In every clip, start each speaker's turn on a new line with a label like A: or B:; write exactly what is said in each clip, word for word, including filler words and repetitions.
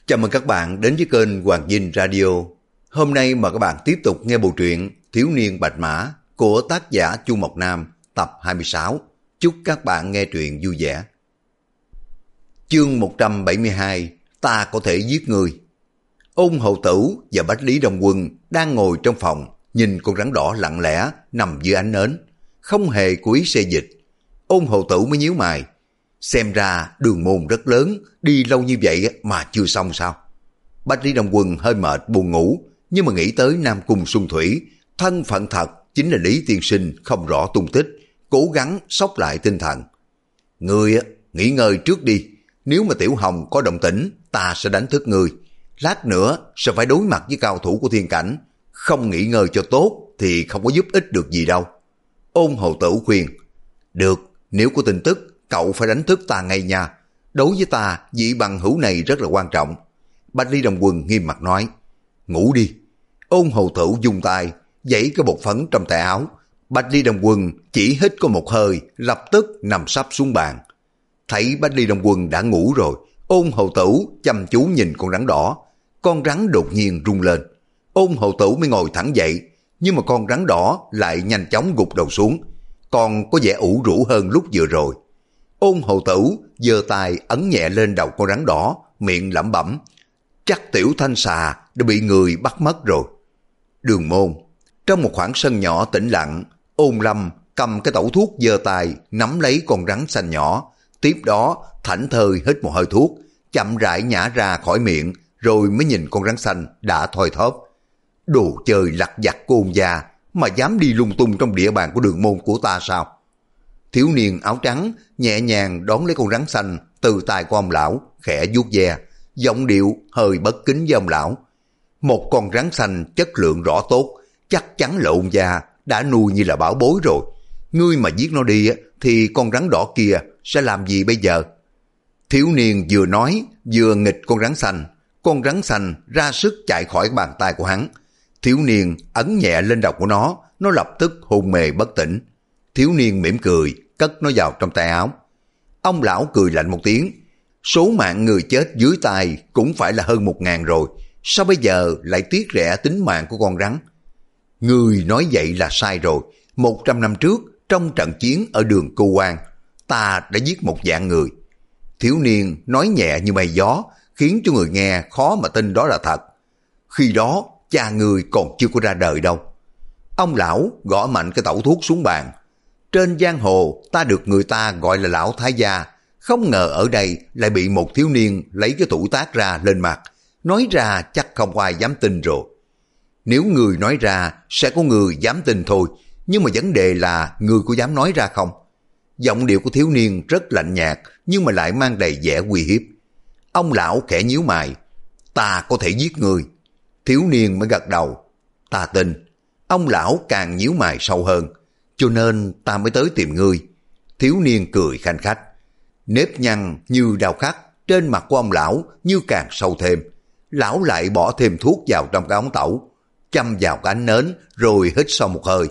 A: Chào mừng các bạn đến với kênh Hoàng Dinh Radio. Hôm nay mời các bạn tiếp tục nghe bộ truyện Thiếu niên Bạch Mã của tác giả Chu Mộc Nam tập hai mươi sáu. Chúc các bạn nghe truyện vui vẻ. Chương một trăm bảy mươi hai, ta có thể giết người. Ôn Hầu Tử và Bách Lý Đông Quân đang ngồi trong phòng, nhìn con rắn đỏ lặng lẽ nằm dưới ánh nến, không hề cố ý xê dịch. Ôn Hầu Tử mới nhíu mày. Xem ra Đường Môn rất lớn, đi lâu như vậy mà chưa xong sao? Bách Lý Đông Quân hơi mệt buồn ngủ, nhưng mà nghĩ tới Nam Cung Xuân Thủy, thân phận thật chính là Lý Tiên Sinh không rõ tung tích, cố gắng xốc lại tinh thần. Ngươi nghỉ ngơi trước đi, nếu mà Tiểu Hồng có động tĩnh, ta sẽ đánh thức ngươi. Lát nữa sẽ phải đối mặt với cao thủ của thiên cảnh, không nghỉ ngơi cho tốt thì không có giúp ích được gì đâu. Ôn Hầu Tử khuyên, được, nếu có tin tức, cậu phải đánh thức ta ngay nha. Đối với ta, vị bằng hữu này rất là quan trọng. Bách Lý Đông Quân nghiêm mặt nói, ngủ đi. Ôn Hầu Tử dùng tay, giãy cái bột phấn trong tay áo. Bách Lý Đông Quân chỉ hít có một hơi, lập tức nằm sấp xuống bàn. Thấy Bách Lý Đông Quân đã ngủ rồi, Ôn Hầu Tử chăm chú nhìn con rắn đỏ. Con rắn đột nhiên rung lên. Ôn Hầu Tử mới ngồi thẳng dậy, nhưng mà con rắn đỏ lại nhanh chóng gục đầu xuống, còn có vẻ ủ rũ hơn lúc vừa rồi. Ôn Hầu Tử giơ tay ấn nhẹ lên đầu con rắn đỏ, miệng lẩm bẩm, chắc Tiểu Thanh Xà đã bị người bắt mất rồi. Đường Môn. Trong một khoảng sân nhỏ tĩnh lặng, Ôn Lâm cầm cái tẩu thuốc giơ tay nắm lấy con rắn xanh nhỏ, tiếp đó thảnh thơi hít một hơi thuốc, chậm rãi nhả ra khỏi miệng, rồi mới nhìn con rắn xanh đã thoi thóp. Đồ chơi lặt vặt của Ôn gia mà dám đi lung tung trong địa bàn của Đường Môn của ta sao? Thiếu niên áo trắng nhẹ nhàng đón lấy con rắn xanh từ tay của ông lão, khẽ vuốt ve, giọng điệu hơi bất kính với ông lão. Một con rắn xanh chất lượng rõ tốt, chắc chắn là Ôn gia đã nuôi như là bảo bối rồi. Ngươi mà giết nó đi thì con rắn đỏ kia sẽ làm gì bây giờ? Thiếu niên vừa nói vừa nghịch con rắn xanh. Con rắn xanh ra sức chạy khỏi bàn tay của hắn. Thiếu niên ấn nhẹ lên đầu của nó, nó lập tức hôn mê bất tỉnh. Thiếu niên mỉm cười, cất nó vào trong tay áo. Ông lão cười lạnh một tiếng. Số mạng người chết dưới tay cũng phải là hơn một ngàn rồi, sao bây giờ lại tiếc rẻ tính mạng của con rắn? Người nói vậy là sai rồi. Một trăm năm trước, trong trận chiến ở đường Cưu Quan, ta đã giết một vạn người. Thiếu niên nói nhẹ như mây gió, khiến cho người nghe khó mà tin đó là thật. Khi đó, cha người còn chưa có ra đời đâu. Ông lão gõ mạnh cái tẩu thuốc xuống bàn. Trên giang hồ ta được người ta gọi là lão thái gia, không ngờ ở đây lại bị một thiếu niên lấy cái tuổi tác ra lên mặt, nói ra chắc không ai dám tin rồi. Nếu người nói ra sẽ có người dám tin thôi, nhưng mà vấn đề là người có dám nói ra không? Giọng điệu của thiếu niên rất lạnh nhạt, nhưng mà lại mang đầy vẻ uy hiếp. Ông lão khẽ nhíu mày, ta có thể giết người. Thiếu niên mới gật đầu, ta tin. Ông lão càng nhíu mày sâu hơn, cho nên ta mới tới tìm ngươi. Thiếu niên cười khanh khách. Nếp nhăn như đao khắc trên mặt của ông lão như càng sâu thêm. Lão lại bỏ thêm thuốc vào trong cái ống tẩu, châm vào cái ánh nến rồi hít sâu một hơi.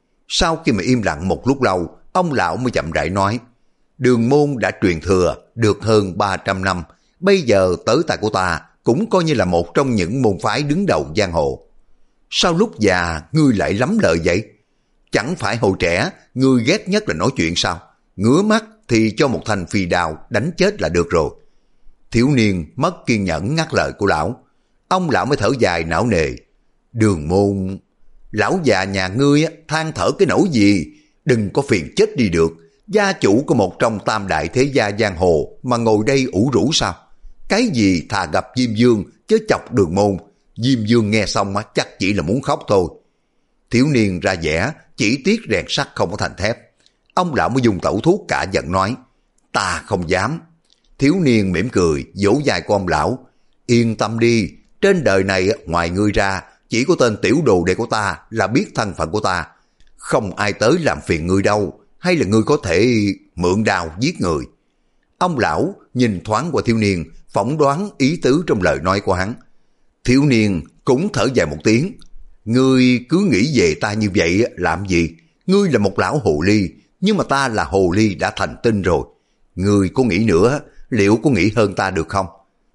A: Sau khi mà im lặng một lúc lâu, ông lão mới chậm rãi nói, Đường Môn đã truyền thừa được hơn ba trăm năm, bây giờ tới tay của ta cũng coi như là một trong những môn phái đứng đầu giang hồ. Sao lúc già ngươi lại lắm lời vậy? Chẳng phải hồi trẻ ngươi ghét nhất là nói chuyện sao? Ngứa mắt thì cho một thanh phi đao đánh chết là được rồi. Thiếu niên mất kiên nhẫn ngắt lời của lão. Ông lão mới thở dài não nề. Đường Môn, lão già nhà ngươi than thở cái nỗi gì? Đừng có phiền chết đi được. Gia chủ của một trong tam đại thế gia giang hồ mà ngồi đây ủ rũ sao? Cái gì thà gặp Diêm Dương chứ chọc Đường Môn. Diêm Dương nghe xong chắc chỉ là muốn khóc thôi. Thiếu niên ra vẻ chỉ tiếc rèn sắt không có thành thép. Ông lão mới dùng tẩu thuốc cả giận nói, ta không dám. Thiếu niên mỉm cười vỗ vai của ông lão, yên tâm đi, trên đời này ngoài ngươi ra chỉ có tên tiểu đồ đệ của ta là biết thân phận của ta, không ai tới làm phiền ngươi đâu, hay là ngươi có thể mượn đao giết người. Ông lão nhìn thoáng qua thiếu niên, phỏng đoán ý tứ trong lời nói của hắn. Thiếu niên cũng thở dài một tiếng, ngươi cứ nghĩ về ta như vậy làm gì? Ngươi là một lão hồ ly, nhưng mà ta là hồ ly đã thành tinh rồi. Ngươi có nghĩ nữa, liệu có nghĩ hơn ta được không?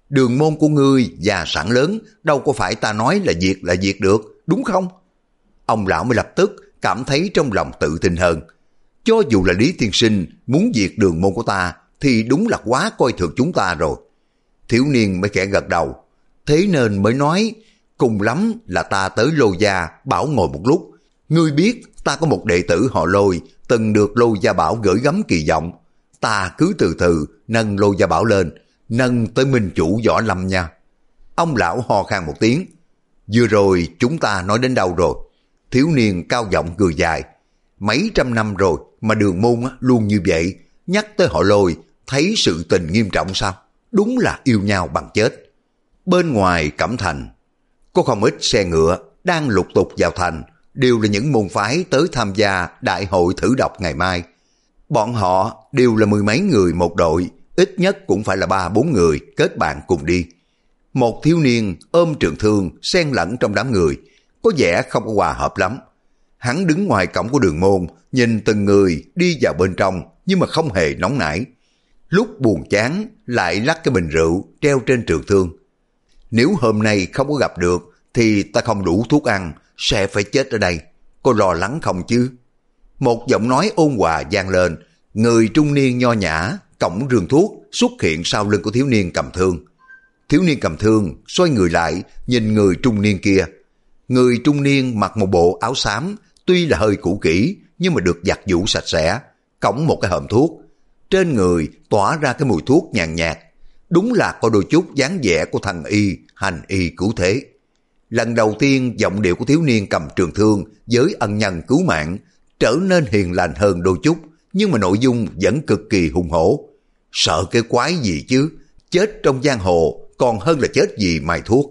A: Đường môn của ngươi già sẵn lớn, đâu có phải ta nói là diệt là diệt được, đúng không? Ông lão mới lập tức cảm thấy trong lòng tự tin hơn. Cho dù là Lý tiên sinh muốn diệt đường môn của ta, thì đúng là quá coi thường chúng ta rồi. Thiếu niên mới khẽ gật đầu. Thế nên mới nói, cùng lắm là ta tới Lô gia bảo ngồi một lúc. Ngươi biết ta có một đệ tử họ Lôi, từng được Lô gia bảo gửi gắm kỳ vọng. Ta cứ từ từ nâng Lô gia bảo lên, nâng tới minh chủ võ lâm nha. Ông lão ho khan một tiếng. Vừa rồi chúng ta nói đến đâu rồi? Thiếu niên cao giọng cười dài. Mấy trăm năm rồi mà đường môn luôn như vậy, nhắc tới họ Lôi, thấy sự tình nghiêm trọng sao? Đúng là yêu nhau bằng chết. Bên ngoài Cẩm Thành, có không ít xe ngựa đang lục tục vào thành, đều là những môn phái tới tham gia đại hội thử độc ngày mai. Bọn họ đều là mười mấy người một đội, ít nhất cũng phải là ba bốn người kết bạn cùng đi. Một thiếu niên ôm trường thương xen lẫn trong đám người, có vẻ không có hòa hợp lắm. Hắn đứng ngoài cổng của đường môn, nhìn từng người đi vào bên trong nhưng mà không hề nóng nảy. Lúc buồn chán lại lắc cái bình rượu treo trên trường thương. Nếu hôm nay không có gặp được thì ta không đủ thuốc ăn, sẽ phải chết ở đây. Cô lo lắng không chứ? Một giọng nói ôn hòa vang lên. Người trung niên nho nhã cõng rương thuốc xuất hiện sau lưng của thiếu niên cầm thương. Thiếu niên cầm thương xoay người lại nhìn người trung niên kia. Người trung niên mặc một bộ áo xám, tuy là hơi cũ kỹ nhưng mà được giặt giũ sạch sẽ, cõng một cái hòm thuốc. Trên người tỏa ra cái mùi thuốc nhàn nhạt, đúng là có đôi chút dáng vẻ của thần y, hành y cứu thế. Lần đầu tiên giọng điệu của thiếu niên cầm trường thương với ân nhân cứu mạng trở nên hiền lành hơn đôi chút, nhưng mà nội dung vẫn cực kỳ hùng hổ. Sợ cái quái gì chứ, chết trong giang hồ còn hơn là chết vì mài thuốc.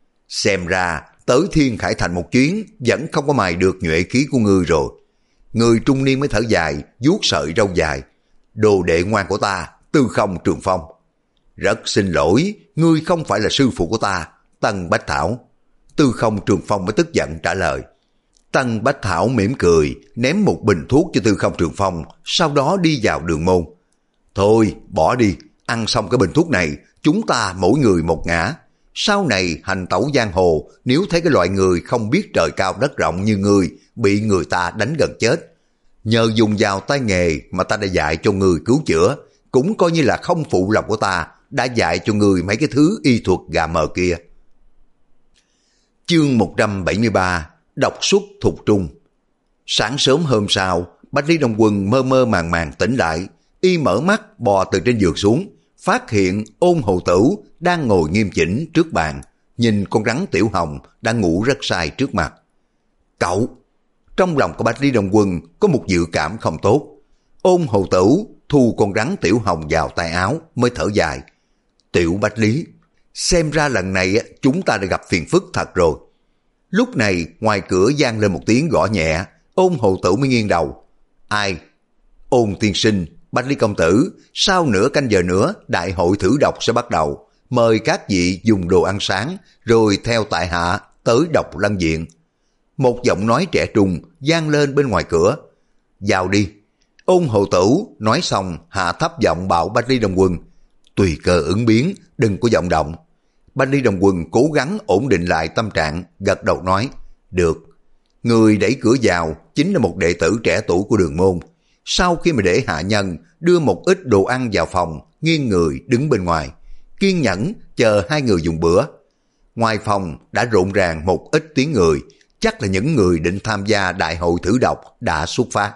A: Xem ra tới Thiên Khải Thành một chuyến vẫn không có mài được nhuệ khí của ngươi rồi. Người trung niên mới thở dài, vuốt sợi râu dài. Đồ đệ ngoan của ta, Tư Không Trường Phong. Rất xin lỗi, ngươi không phải là sư phụ của ta, Tân Bách Thảo. Tư Không Trường Phong mới tức giận trả lời. Tân Bách Thảo mỉm cười, ném một bình thuốc cho Tư Không Trường Phong, sau đó đi vào đường môn. Thôi, bỏ đi, ăn xong cái bình thuốc này, chúng ta mỗi người một ngã. Sau này hành tẩu giang hồ, nếu thấy cái loại người không biết trời cao đất rộng như ngươi bị người ta đánh gần chết, nhờ dùng vào tay nghề mà ta đã dạy cho người cứu chữa, cũng coi như là không phụ lòng của ta đã dạy cho người mấy cái thứ y thuật gà mờ kia. Chương một trăm bảy mươi ba, độc xuất thục trung. Sáng sớm hôm sau, Bách Lý Đông Quân mơ mơ màng màng tỉnh lại, y mở mắt bò từ trên giường xuống, phát hiện Ôn Hầu Tử đang ngồi nghiêm chỉnh trước bàn, nhìn con rắn Tiểu Hồng đang ngủ rất say trước mặt. Cậu! Trong lòng của Bách Lý Đông Quân có một dự cảm không tốt. Ôn Hầu Tử thu con rắn Tiểu Hồng vào tay áo mới thở dài. Tiểu Bách Lý, xem ra lần này chúng ta đã gặp phiền phức thật rồi. Lúc này ngoài cửa vang lên một tiếng gõ nhẹ, Ôn Hầu Tử mới nghiêng đầu. Ai? Ôn tiên sinh, Bách Lý công tử, sau nửa canh giờ nữa đại hội thử độc sẽ bắt đầu. Mời các vị dùng đồ ăn sáng, rồi theo tại hạ tới độc lăng viện. Một giọng nói trẻ trung vang lên bên ngoài cửa. Vào đi. Ôn Hầu Tử nói xong hạ thấp giọng bảo Bách Lý Đông Quân. Tùy cơ ứng biến, đừng có vọng động. Bách Lý Đông Quân cố gắng ổn định lại tâm trạng, gật đầu nói. Được. Người đẩy cửa vào chính là một đệ tử trẻ tuổi của đường môn. Sau khi mà để hạ nhân đưa một ít đồ ăn vào phòng, nghiêng người đứng bên ngoài, kiên nhẫn chờ hai người dùng bữa. Ngoài phòng đã rộn ràng một ít tiếng người, chắc là những người định tham gia đại hội thử độc đã xuất phát.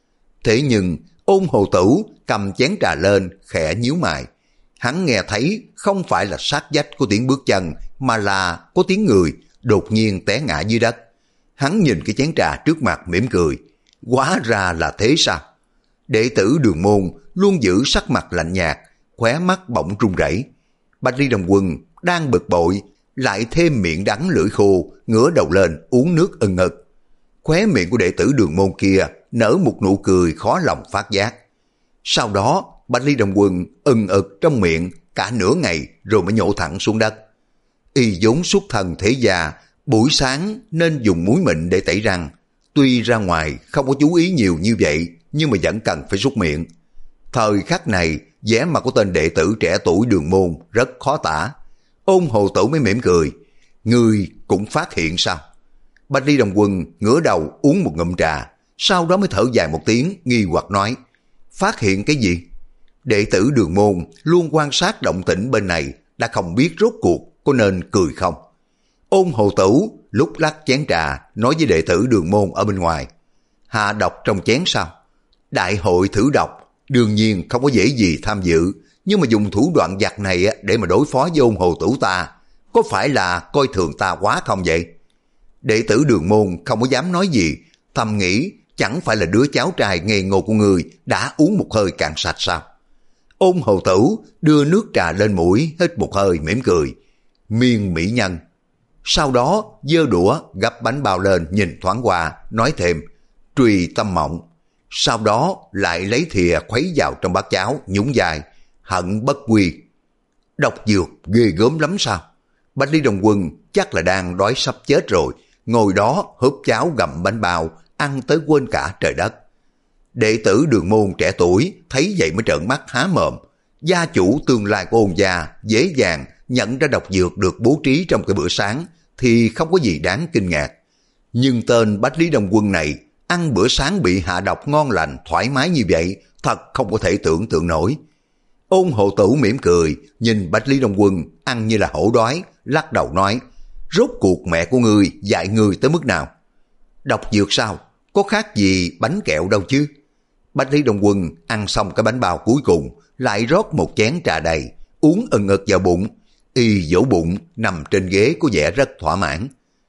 A: Thế nhưng Ôn Hồ Tử cầm chén trà lên, khẽ nhíu mày. Hắn nghe thấy không phải là sát vách của tiếng bước chân, mà là có tiếng người đột nhiên té ngã dưới đất. Hắn nhìn cái chén trà trước mặt mỉm cười. Hóa ra là thế sao? Đệ tử đường môn luôn giữ sắc mặt lạnh nhạt, khóe mắt bỗng run rẩy. Bách Lý Đông Quân đang bực bội, lại thêm miệng đắng lưỡi khô, ngửa đầu lên uống nước ừng ực. Khóe miệng của đệ tử đường môn kia nở một nụ cười khó lòng phát giác. Sau đó Bách Lý Đông Quân ừng ực trong miệng cả nửa ngày rồi mới nhổ thẳng xuống đất. Y vốn xuất thân thế gia, buổi sáng nên dùng muối mịn để tẩy răng. Tuy ra ngoài không có chú ý nhiều như vậy, nhưng mà vẫn cần phải súc miệng. Thời khắc này, vẻ mặt của tên đệ tử trẻ tuổi đường môn rất khó tả. Ôn Hồ Tử mới mỉm cười. Ngươi cũng phát hiện sao? Bạch Ly Đồng Quân ngửa đầu uống một ngụm trà, sau đó mới thở dài một tiếng, nghi hoặc nói, phát hiện cái gì? Đệ tử Đường Môn luôn quan sát động tĩnh bên này, đã không biết rốt cuộc có nên cười không. Ôn Hồ Tử lúc lắc chén trà, nói với đệ tử Đường Môn ở bên ngoài, hạ độc trong chén sao? Đại hội thử độc, đương nhiên không có dễ gì tham dự, nhưng mà dùng thủ đoạn giặc này để mà đối phó với Ôn Hồ Tử ta, có phải là coi thường ta quá không vậy? Đệ tử Đường Môn không có dám nói gì, thầm nghĩ chẳng phải là đứa cháu trai ngây ngô của người đã uống một hơi cạn sạch sao? Ôn Hồ Tử đưa nước trà lên mũi, hít một hơi mỉm cười, miên mỹ nhân. Sau đó giơ đũa gắp bánh bao lên nhìn thoáng qua, nói thêm, trùy tâm mộng. Sau đó lại lấy thìa khuấy vào trong bát cháo, nhún vai, hận bất quy. Độc dược ghê gớm lắm sao? Bạch Ly Đồng Quân chắc là đang đói sắp chết rồi, ngồi đó húp cháo gặm bánh bao, ăn tới quên cả trời đất. Đệ tử Đường Môn trẻ tuổi thấy vậy mới trợn mắt há mồm. Gia chủ tương lai của Ôn gia dễ dàng nhận ra độc dược được bố trí trong cái bữa sáng thì không có gì đáng kinh ngạc. Nhưng tên Bạch Lý Đồng Quân này ăn bữa sáng bị hạ độc ngon lành thoải mái như vậy thật không có thể tưởng tượng nổi. Ôn Hộ Tử mỉm cười nhìn Bạch Lý Đồng Quân ăn như là hổ đói, lắc đầu nói, rốt cuộc mẹ của ngươi dạy ngươi tới mức nào? Độc dược sao? Có khác gì bánh kẹo đâu chứ. Bạch Lý Đồng Quân ăn xong cái bánh bao cuối cùng, lại rót một chén trà đầy, uống ừng ực vào bụng, y vỗ bụng nằm trên ghế có vẻ rất thỏa mãn.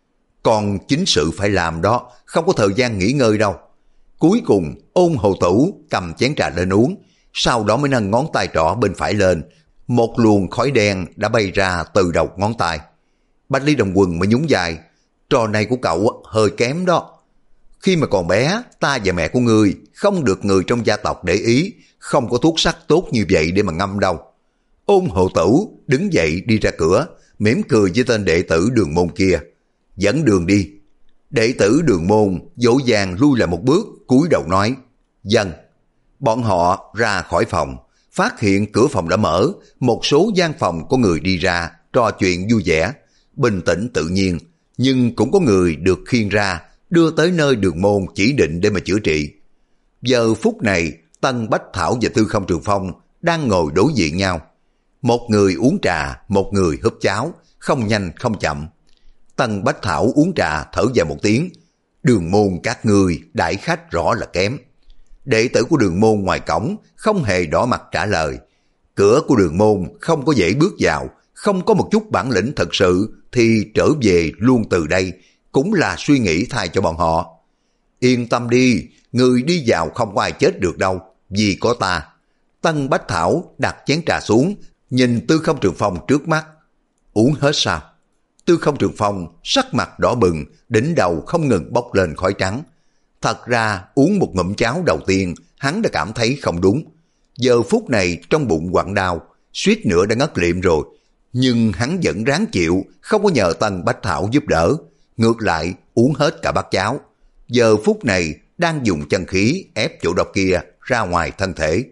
A: Còn chính sự phải làm đó, không có thời gian nghỉ ngơi đâu. Cuối cùng Ôn Hồ Tử cầm chén trà lên uống, sau đó mới nâng ngón tay trỏ bên phải lên, một luồng khói đen đã bay ra từ đầu ngón tay. Bạch Lý Đồng Quân mới nhún vai, trò này của cậu hơi kém đó. Khi mà còn bé, ta và mẹ của ngươi không được người trong gia tộc để ý, không có thuốc sắc tốt như vậy để mà ngâm đâu. Ôn Hộ Tử đứng dậy đi ra cửa, mỉm cười với tên đệ tử Đường Môn kia. Dẫn đường đi. Đệ tử Đường Môn dỗ dàng lui lại một bước, cúi đầu nói, dân. Bọn họ ra khỏi phòng, phát hiện cửa phòng đã mở, một số gian phòng có người đi ra, trò chuyện vui vẻ, bình tĩnh tự nhiên, nhưng cũng có người được khiêng ra, đưa tới nơi Đường Môn chỉ định để mà chữa trị. Giờ phút này, Tân Bách Thảo và Tư Không Trường Phong đang ngồi đối diện nhau. Một người uống trà, một người húp cháo, không nhanh không chậm. Tân Bách Thảo uống trà thở dài một tiếng, Đường Môn các ngươi đãi khách rõ là kém. Đệ tử của Đường Môn ngoài cổng không hề đỏ mặt trả lời. Cửa của Đường Môn không có dễ bước vào, không có một chút bản lĩnh thật sự thì trở về luôn từ đây, cũng là suy nghĩ thay cho bọn họ. Yên tâm đi, người đi vào không có ai chết được đâu, vì có ta. Tân Bách Thảo đặt chén trà xuống, nhìn Tư Không Trường Phong trước mắt. Uống hết sao? Tư Không Trường Phong sắc mặt đỏ bừng, đỉnh đầu không ngừng bốc lên khói trắng. Thật ra uống một ngụm cháo đầu tiên, hắn đã cảm thấy không đúng. Giờ phút này trong bụng quặn đau, suýt nữa đã ngất liệm rồi. Nhưng hắn vẫn ráng chịu, không có nhờ Tân Bách Thảo giúp đỡ. Ngược lại uống hết cả bát cháo. Giờ phút này đang dùng chân khí ép chỗ độc kia ra ngoài thân thể.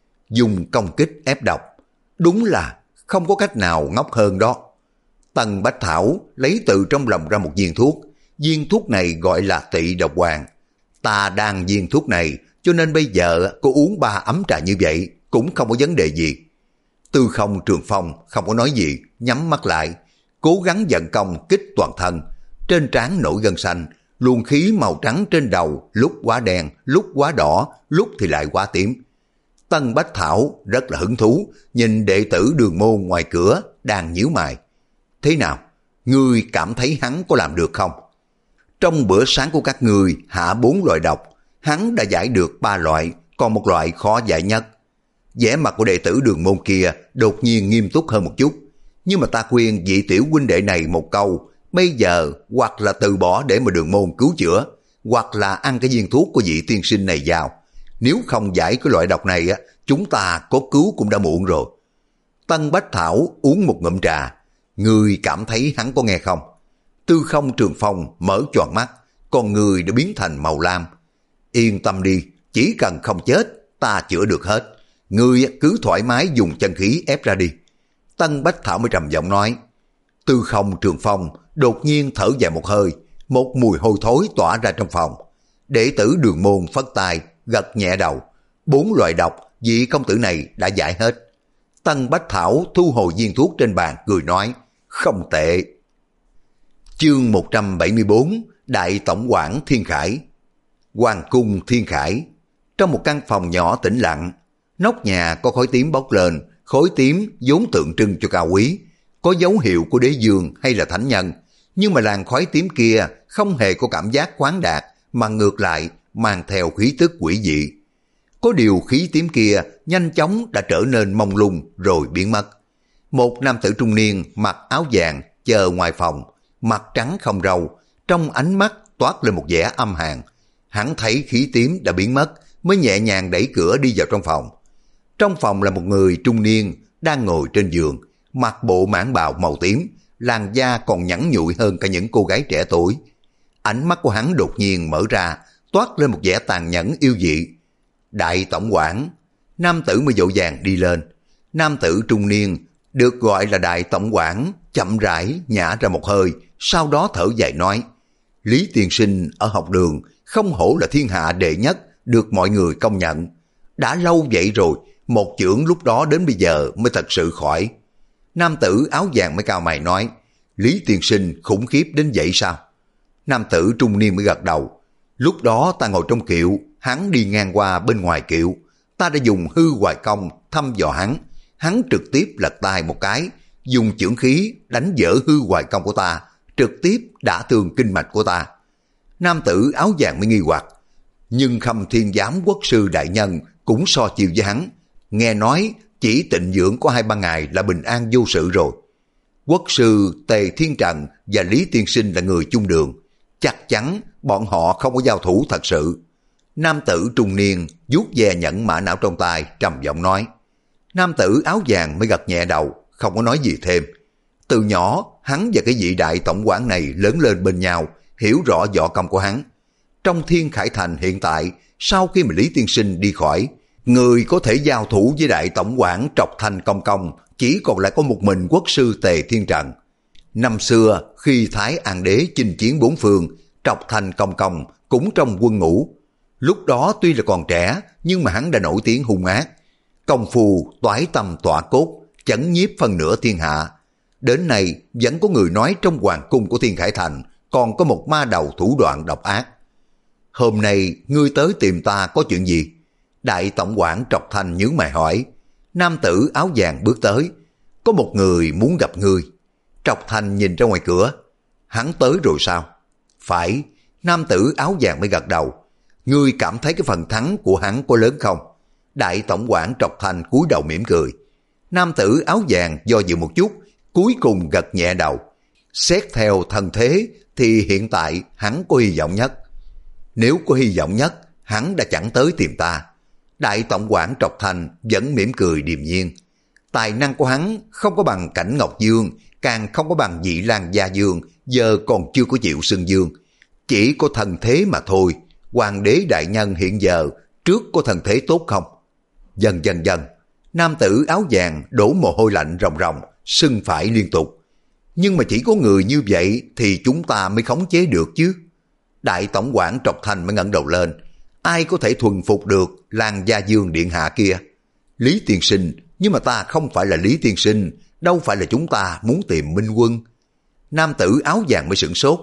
A: Dùng công kích ép độc. Đúng là không có cách nào ngốc hơn đó. Tân Bách Thảo lấy từ trong lòng ra một viên thuốc. Viên thuốc này gọi là Tị Độc Hoàng. Ta đang viên thuốc này, cho nên bây giờ cô uống ba ấm trà như vậy cũng không có vấn đề gì. Tư Không Trường Phong không có nói gì, nhắm mắt lại, cố gắng vận công kích toàn thân. Trên trán nổi gân xanh, luồng khí màu trắng trên đầu lúc quá đen, lúc quá đỏ, lúc thì lại quá tím. Tân Bách Thảo rất là hứng thú, nhìn đệ tử Đường Môn ngoài cửa đang nhíu mày. Thế nào? Ngươi cảm thấy hắn có làm được không? Trong bữa sáng của các ngươi hạ bốn loại độc, hắn đã giải được ba loại, còn một loại khó giải nhất. Vẻ mặt của đệ tử Đường Môn kia đột nhiên nghiêm túc hơn một chút. Nhưng mà ta khuyên vị tiểu huynh đệ này một câu, bây giờ hoặc là từ bỏ để mà Đường Môn cứu chữa, hoặc là ăn cái viên thuốc của vị tiên sinh này vào. Nếu không giải cái loại độc này, chúng ta có cứu cũng đã muộn rồi. Tân Bách Thảo uống một ngụm trà. Người cảm thấy hắn có nghe không? Tư Không Trường Phong mở choàng mắt, con người đã biến thành màu lam. Yên tâm đi, chỉ cần không chết, ta chữa được hết. Ngươi cứ thoải mái dùng chân khí ép ra đi. Tân Bách Thảo mới trầm giọng nói, Tư Không Trường Phong đột nhiên thở dài một hơi, một mùi hôi thối tỏa ra trong phòng. Đệ tử Đường Môn phất tay, gật nhẹ đầu. Bốn loại độc, vị công tử này đã giải hết. Tân Bách Thảo thu hồi viên thuốc trên bàn, cười nói, không tệ. Chương một trăm bảy mươi bốn, Đại Tổng quản Thiên Khải. Hoàng cung Thiên Khải. Trong một căn phòng nhỏ tĩnh lặng, nóc nhà có khói tím bốc lên, khói tím vốn tượng trưng cho cao quý, có dấu hiệu của đế dương hay là thánh nhân, nhưng mà làn khói tím kia không hề có cảm giác khoáng đạt, mà ngược lại mang theo khí tức quỷ dị. Có điều khí tím kia nhanh chóng đã trở nên mông lung rồi biến mất. Một nam tử trung niên mặc áo vàng chờ ngoài phòng, mặt trắng không râu, trong ánh mắt toát lên một vẻ âm hàn. Hắn thấy khí tím đã biến mất mới nhẹ nhàng đẩy cửa đi vào trong phòng. Trong phòng là một người trung niên đang ngồi trên giường, mặc bộ mãng bào màu tím, làn da còn nhẵn nhụi hơn cả những cô gái trẻ tuổi. Ánh mắt của hắn đột nhiên mở ra, toát lên một vẻ tàn nhẫn yêu dị. Đại tổng quản. Nam tử mới vội vàng đi lên. Nam tử trung niên được gọi là đại tổng quản chậm rãi nhả ra một hơi, sau đó thở dài nói, Lý tiên sinh ở học đường không hổ là thiên hạ đệ nhất, được mọi người công nhận. Đã lâu vậy rồi, một chưởng lúc đó đến bây giờ mới thật sự khỏi. Nam tử áo vàng mới cao mày nói, Lý tiên sinh khủng khiếp đến vậy sao? Nam tử trung niên mới gật đầu. Lúc đó ta ngồi trong kiệu, hắn đi ngang qua bên ngoài kiệu, ta đã dùng hư hoài công thăm dò hắn, hắn trực tiếp lật tay một cái, dùng chưởng khí đánh vỡ hư hoài công của ta, trực tiếp đả thương kinh mạch của ta. Nam tử áo vàng mới nghi hoặc, nhưng Khâm Thiên Giám quốc sư đại nhân cũng so chiều với hắn, nghe nói chỉ tịnh dưỡng có hai ba ngày là bình an vô sự rồi. Quốc sư Tề Thiên Trần và Lý tiên sinh là người chung đường, chắc chắn bọn họ không có giao thủ thật sự. Nam tử trung niên vuốt ve nhẫn mã não trong tay, trầm giọng nói. Nam tử áo vàng mới gật nhẹ đầu, không có nói gì thêm. Từ nhỏ hắn và cái vị đại tổng quản này lớn lên bên nhau, hiểu rõ võ công của hắn. Trong Thiên Khải Thành hiện tại, sau khi mà Lý tiên sinh đi khỏi, người có thể giao thủ với đại tổng quản Trọc Thanh Công Công chỉ còn lại có một mình quốc sư Tề Thiên Trần. Năm xưa khi Thái An Đế chinh chiến bốn phương, Trọc Thanh Công Công cũng trong quân ngũ. Lúc đó tuy là còn trẻ, nhưng mà hắn đã nổi tiếng hung ác. Công phu toái tâm tỏa cốt, chấn nhiếp phân nửa thiên hạ. Đến nay vẫn có người nói trong hoàng cung của Thiên Khải Thành còn có một ma đầu thủ đoạn độc ác. Hôm nay ngươi tới tìm ta có chuyện gì? Đại tổng quản Trọc Thanh nhướng mày hỏi. Nam tử áo vàng bước tới. Có một người muốn gặp ngươi. Trọc Thanh nhìn ra ngoài cửa. Hắn tới rồi sao? Phải. Nam tử áo vàng mới gật đầu. Ngươi cảm thấy cái phần thắng của hắn có lớn không? Đại tổng quản Trọc Thanh cúi đầu mỉm cười. Nam tử áo vàng do dự một chút, cuối cùng gật nhẹ đầu. Xét theo thân thế thì hiện tại hắn có hy vọng nhất. Nếu có hy vọng nhất, hắn đã chẳng tới tìm ta. Đại tổng quản Trọc Thanh vẫn mỉm cười điềm nhiên. Tài năng của hắn không có bằng Cảnh Ngọc Dương, càng không có bằng Dị Lan Gia Dương, giờ còn chưa có chịu xưng dương. Chỉ có thần thế mà thôi. Hoàng đế đại nhân hiện giờ trước có thần thế tốt không? Dần dần dần, nam tử áo vàng đổ mồ hôi lạnh ròng ròng, sưng phải liên tục. Nhưng mà chỉ có người như vậy thì chúng ta mới khống chế được chứ. Đại tổng quản Trọc Thanh mới ngẩng đầu lên. Ai có thể thuần phục được Lan Gia Dương điện hạ kia? Lý tiên sinh, nhưng mà ta không phải là Lý tiên sinh, đâu phải là chúng ta muốn tìm minh quân. Nam tử áo vàng mới sửng sốt.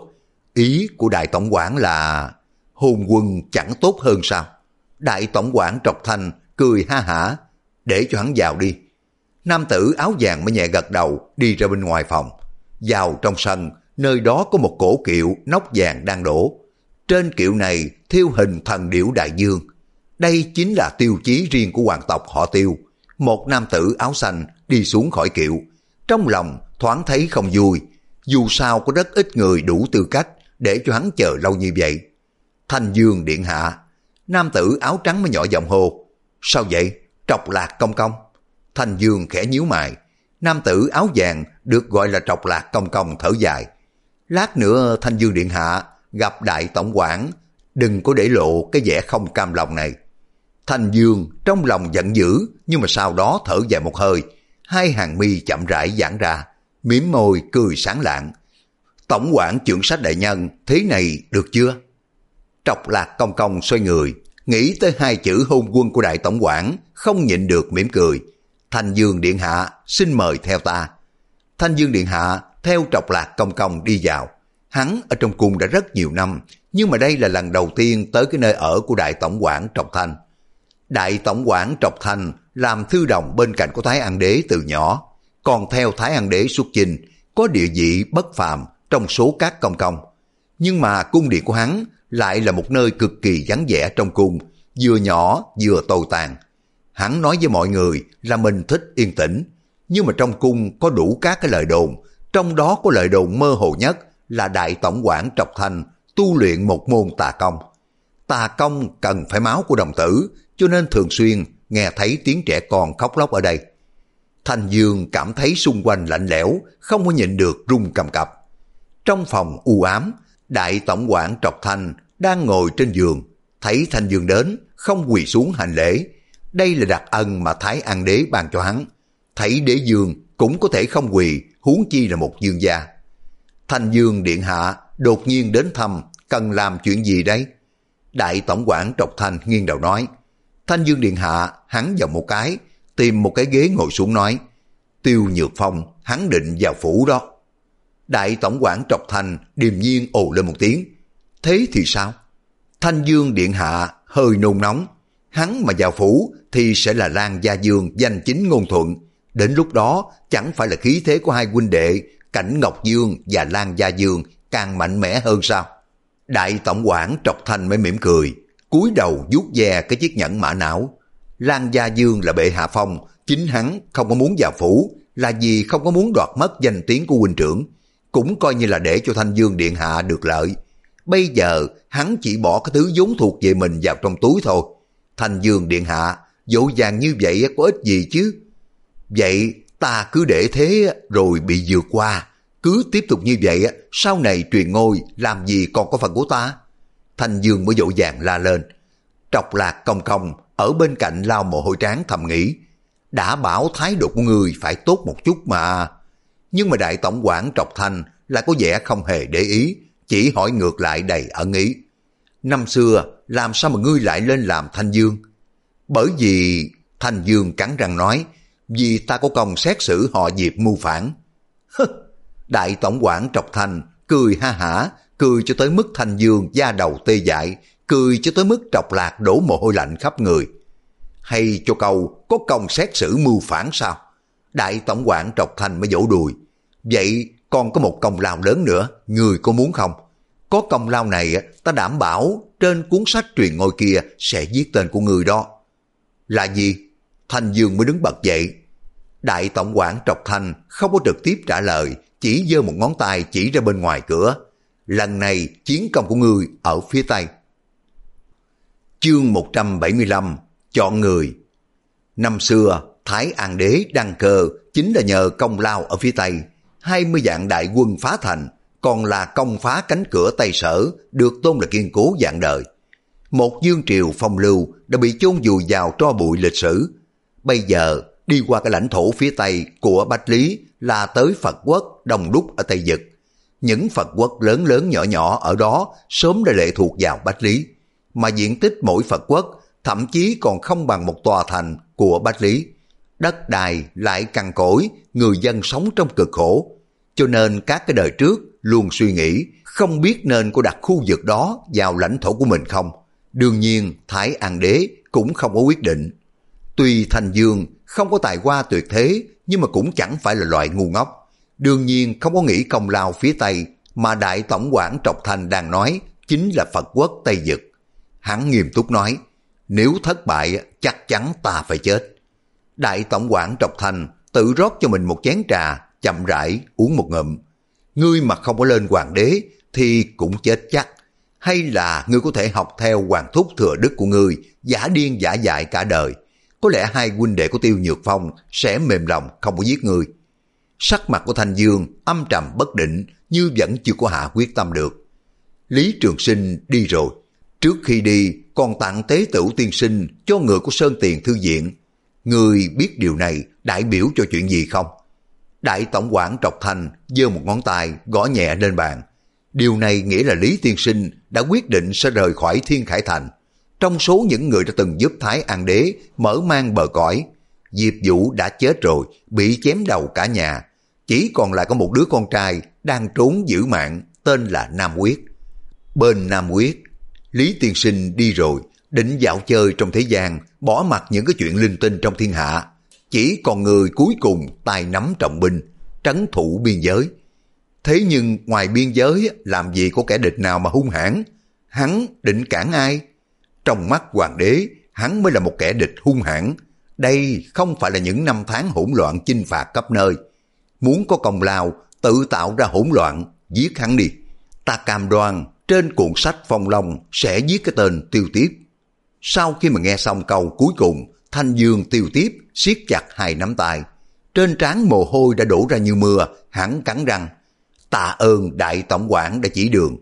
A: Ý của đại tổng quản là hôn quân chẳng tốt hơn sao? Đại tổng quản Trọc Thanh cười ha hả. Để cho hắn vào đi. Nam tử áo vàng mới nhẹ gật đầu, đi ra bên ngoài phòng. Vào trong sân, nơi đó có một cổ kiệu nóc vàng đang đổ. Trên kiệu này thiêu hình thần điểu đại dương. Đây chính là tiêu chí riêng của hoàng tộc họ Tiêu. Một nam tử áo xanh đi xuống khỏi kiệu. Trong lòng thoáng thấy không vui. Dù sao có rất ít người đủ tư cách để cho hắn chờ lâu như vậy. Thanh Dương điện hạ. Nam tử áo trắng mới nhỏ giọng hô. Sao vậy? Trọc Lạc Công Công. Thanh Dương khẽ nhíu mày. Nam tử áo vàng được gọi là Trọc Lạc Công Công thở dài. Lát nữa Thanh Dương điện hạ gặp đại tổng quản, đừng có để lộ cái vẻ không cam lòng này. Thanh Dương trong lòng giận dữ, nhưng mà sau đó thở dài một hơi, hai hàng mi chậm rãi giãn ra, mím môi cười sáng lạng. Tổng quản trưởng sách đại nhân, thế này được chưa? Trọc Lạc Công Công xoay người, nghĩ tới hai chữ hôn quân của đại tổng quản, không nhịn được mỉm cười. Thanh Dương điện hạ, xin mời theo ta. Thanh Dương điện hạ theo Trọc Lạc Công Công đi vào. Hắn ở trong cung đã rất nhiều năm, nhưng mà đây là lần đầu tiên tới cái nơi ở của đại tổng quản Trọc Thanh. Đại tổng quản Trọc Thanh làm thư đồng bên cạnh của Thái An Đế từ nhỏ, còn theo Thái An Đế xuất chinh, có địa vị bất phàm trong số các công công. Nhưng mà cung điện của hắn lại là một nơi cực kỳ vắng vẻ trong cung, vừa nhỏ vừa tồi tàn. Hắn nói với mọi người là mình thích yên tĩnh, nhưng mà trong cung có đủ các cái lời đồn, trong đó có lời đồn mơ hồ nhất là đại tổng quản Trọc Thanh tu luyện một môn tà công. Tà công cần phải máu của đồng tử, cho nên thường xuyên nghe thấy tiếng trẻ con khóc lóc ở đây. Thanh Dương cảm thấy xung quanh lạnh lẽo, không có nhịn được run cầm cập. Trong phòng u ám, đại tổng quản Trọc Thanh đang ngồi trên giường, thấy Thanh Dương đến, không quỳ xuống hành lễ. Đây là đặc ân mà Thái An Đế ban cho hắn. Thấy đế dương cũng có thể không quỳ, huống chi là một dương gia. Thanh Dương điện hạ đột nhiên đến thăm, cần làm chuyện gì đây? Đại tổng quản Trọc Thanh nghiêng đầu nói. Thanh Dương điện hạ hắn vào một cái, tìm một cái ghế ngồi xuống nói. Tiêu Nhược Phong hắn định vào phủ đó. Đại tổng quản Trọc Thanh điềm nhiên ồ lên một tiếng. Thế thì sao? Thanh Dương điện hạ hơi nôn nóng. Hắn mà vào phủ thì sẽ là Lan Gia Dương danh chính ngôn thuận. Đến lúc đó chẳng phải là khí thế của hai huynh đệ Cảnh Ngọc Dương và Lan Gia Dương càng mạnh mẽ hơn sao? Đại tổng quản Trọc Thanh mới mỉm cười, cúi đầu vuốt ve cái chiếc nhẫn mã não. Lan Gia Dương là bệ hạ phong, chính hắn không có muốn vào phủ là vì không có muốn đoạt mất danh tiếng của huynh trưởng, cũng coi như là để cho Thanh Dương điện hạ được lợi. Bây giờ hắn chỉ bỏ cái thứ vốn thuộc về mình vào trong túi thôi. Thanh Dương điện hạ dỗ dàng như vậy có ích gì chứ? Vậy ta cứ để thế rồi bị vượt qua, cứ tiếp tục như vậy sau này truyền ngôi làm gì còn có phần của ta? Thanh Dương mới dỗ dàng la lên. Trọc Lạc Công Công ở bên cạnh lau mồ hôi trán thầm nghĩ, đã bảo thái độ của người phải tốt một chút mà. Nhưng mà đại tổng quản Trọc Thanh lại có vẻ không hề để ý, chỉ hỏi ngược lại đầy ẩn ý. Năm xưa làm sao mà ngươi lại lên làm Thanh Dương? Bởi vì Thanh Dương cắn răng nói, vì ta có công xét xử họ Diệp mưu phản. Đại tổng quản Trọc Thanh cười ha hả, cười cho tới mức Thanh Dương da đầu tê dại, cười cho tới mức Trọc Lạc đổ mồ hôi lạnh khắp người. Hay cho câu có công xét xử mưu phản sao? Đại tổng quản Trọc Thanh mới vỗ đùi. Vậy còn có một công lao lớn nữa, người có muốn không? Có công lao này ta đảm bảo trên cuốn sách truyền ngôi kia sẽ viết tên của người đó. Là gì? Thanh Dương mới đứng bật dậy. Đại tổng quản Trọc Thanh không có trực tiếp trả lời, chỉ giơ một ngón tay chỉ ra bên ngoài cửa. Lần này chiến công của ngươi ở phía Tây. Chương một trăm bảy mươi lăm, chọn người. Năm xưa, Thái An Đế đăng cơ chính là nhờ công lao ở phía Tây. hai mươi vạn đại quân phá thành, còn là công phá cánh cửa Tây Sở, được tôn là kiên cố vạn đời. Một vương triều phong lưu đã bị chôn vùi vào tro bụi lịch sử. Bây giờ, đi qua cái lãnh thổ phía Tây của Bách Lý là tới Phật quốc đông đúc ở Tây Vực. Những Phật quốc lớn lớn nhỏ nhỏ ở đó sớm đã lệ thuộc vào Bách Lý, mà diện tích mỗi Phật quốc thậm chí còn không bằng một tòa thành của Bách Lý. Đất đai lại cằn cỗi, người dân sống trong cực khổ. Cho nên các cái đời trước luôn suy nghĩ không biết nên có đặt khu vực đó vào lãnh thổ của mình không. Đương nhiên Thái An Đế cũng không có quyết định. Tuy Thanh Dương không có tài hoa tuyệt thế, nhưng mà cũng chẳng phải là loại ngu ngốc. Đương nhiên không có nghĩ công lao phía Tây mà đại tổng quản Trọc Thanh đang nói chính là Phật quốc Tây Vực. Hắn nghiêm túc nói, nếu thất bại chắc chắn ta phải chết. Đại tổng quản Trọc Thanh tự rót cho mình một chén trà, chậm rãi uống một ngụm. Ngươi mà không có lên hoàng đế thì cũng chết chắc. Hay là ngươi có thể học theo hoàng thúc thừa đức của ngươi, giả điên giả dại cả đời. Có lẽ hai huynh đệ của Tiêu Nhược Phong sẽ mềm lòng không có giết ngươi. Sắc mặt của Thanh Dương âm trầm bất định, như vẫn chưa có hạ quyết tâm được. Lý Trường Sinh đi rồi. Trước khi đi còn tặng tế tửu tiên sinh cho người của Sơn Tiền Thư Viện. Ngươi biết điều này đại biểu cho chuyện gì không? Đại tổng quản Trọc Thanh giơ một ngón tay gõ nhẹ lên bàn. Điều này nghĩa là Lý Tiên Sinh đã quyết định sẽ rời khỏi Thiên Khải Thành. Trong số những người đã từng giúp Thái An Đế mở mang bờ cõi, Diệp Vũ đã chết rồi, bị chém đầu cả nhà. Chỉ còn lại có một đứa con trai đang trốn giữ mạng, tên là Nam Quyết. Bên Nam Quyết, Lý Tiên Sinh đi rồi, định dạo chơi trong thế gian, bỏ mặc những cái chuyện linh tinh trong thiên hạ. Chỉ còn người cuối cùng tay nắm trọng binh, trấn thủ biên giới. Thế nhưng ngoài biên giới làm gì có kẻ địch nào mà hung hãn? Hắn định cản ai? Trong mắt hoàng đế, hắn mới là một kẻ địch hung hãn. Đây không phải là những năm tháng hỗn loạn chinh phạt khắp nơi. Muốn có công lao, tự tạo ra hỗn loạn, giết hắn đi. Ta cam đoan trên cuộn sách Phong Long sẽ viết cái tên Tiêu Tiếp. Sau khi mà nghe xong câu cuối cùng, Thanh Dương Tiêu Tiếp siết chặt hai nắm tay. Trên trán mồ hôi đã đổ ra như mưa, hắn cắn răng. Tạ ơn Đại Tổng quản đã chỉ đường.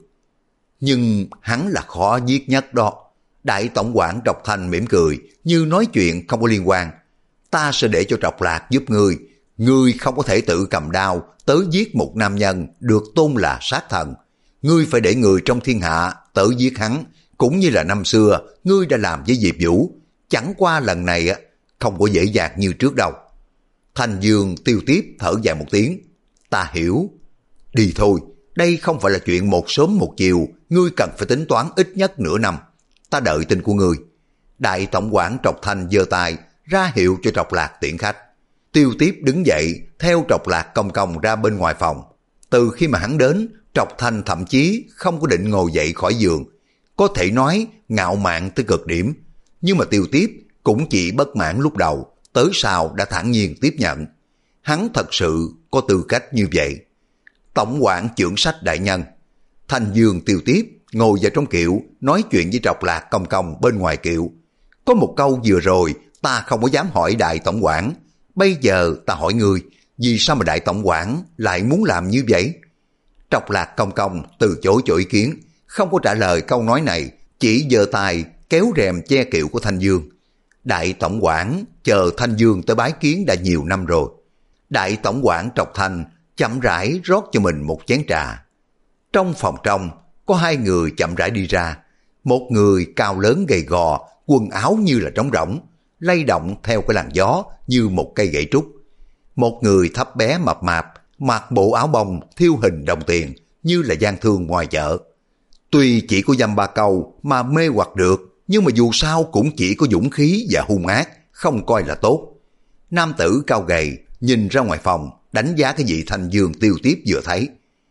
A: Nhưng hắn là khó giết nhất đó. Đại Tổng quản Trọc Thanh mỉm cười, như nói chuyện không có liên quan. Ta sẽ để cho Trọc Lạc giúp ngươi. Ngươi không có thể tự cầm đao tới giết một nam nhân được tôn là sát thần. Ngươi phải để người trong thiên hạ tới giết hắn, cũng như là năm xưa ngươi đã làm với Diệp Vũ. Chẳng qua lần này không có dễ dàng như trước đâu. Thanh Dương Tiêu Tiếp thở dài một tiếng. Ta hiểu. Đi thôi, đây không phải là chuyện một sớm một chiều, ngươi cần phải tính toán ít nhất nửa năm. Ta đợi tin của ngươi. Đại tổng quản Trọc Thanh giơ tay ra hiệu cho Trọc Lạc tiễn khách. Tiêu Tiếp đứng dậy theo Trọc Lạc cong cong ra bên ngoài phòng. Từ khi mà hắn đến, Trọc Thanh thậm chí không có định ngồi dậy khỏi giường. Có thể nói ngạo mạn tới cực điểm. Nhưng mà Tiêu Tiếp cũng chỉ bất mãn lúc đầu, tới sau đã thản nhiên tiếp nhận. Hắn thật sự có tư cách như vậy. Tổng quản trưởng sách đại nhân. Thanh Dương Tiêu Tiếp ngồi vào trong kiệu nói chuyện với Trọc Lạc cong cong bên ngoài kiệu. Có một câu vừa rồi ta không có dám hỏi Đại tổng quản. Bây giờ ta hỏi ngươi, vì sao mà Đại tổng quản lại muốn làm như vậy? Trọc Lạc cong cong từ chối cho ý kiến, không có trả lời câu nói này, chỉ giơ tay kéo rèm che kiệu của Thanh Dương. Đại tổng quản chờ Thanh Dương tới bái kiến đã nhiều năm rồi. Đại tổng quản Trọc Thanh chậm rãi rót cho mình một chén trà. Trong phòng trong có hai người chậm rãi đi ra. Một người cao lớn gầy gò, quần áo như là trống rỗng, lay động theo cái làn gió như một cây gậy trúc. Một người thấp bé mập mạp, mặc bộ áo bông thiêu hình đồng tiền như là gian thương ngoài chợ. Tuy chỉ có dăm ba câu mà mê hoặc được, nhưng mà dù sao cũng chỉ có dũng khí và hung ác, không coi là tốt. Nam tử cao gầy nhìn ra ngoài phòng, đánh giá cái vị Thanh Dương Tiêu Tiếp vừa thấy.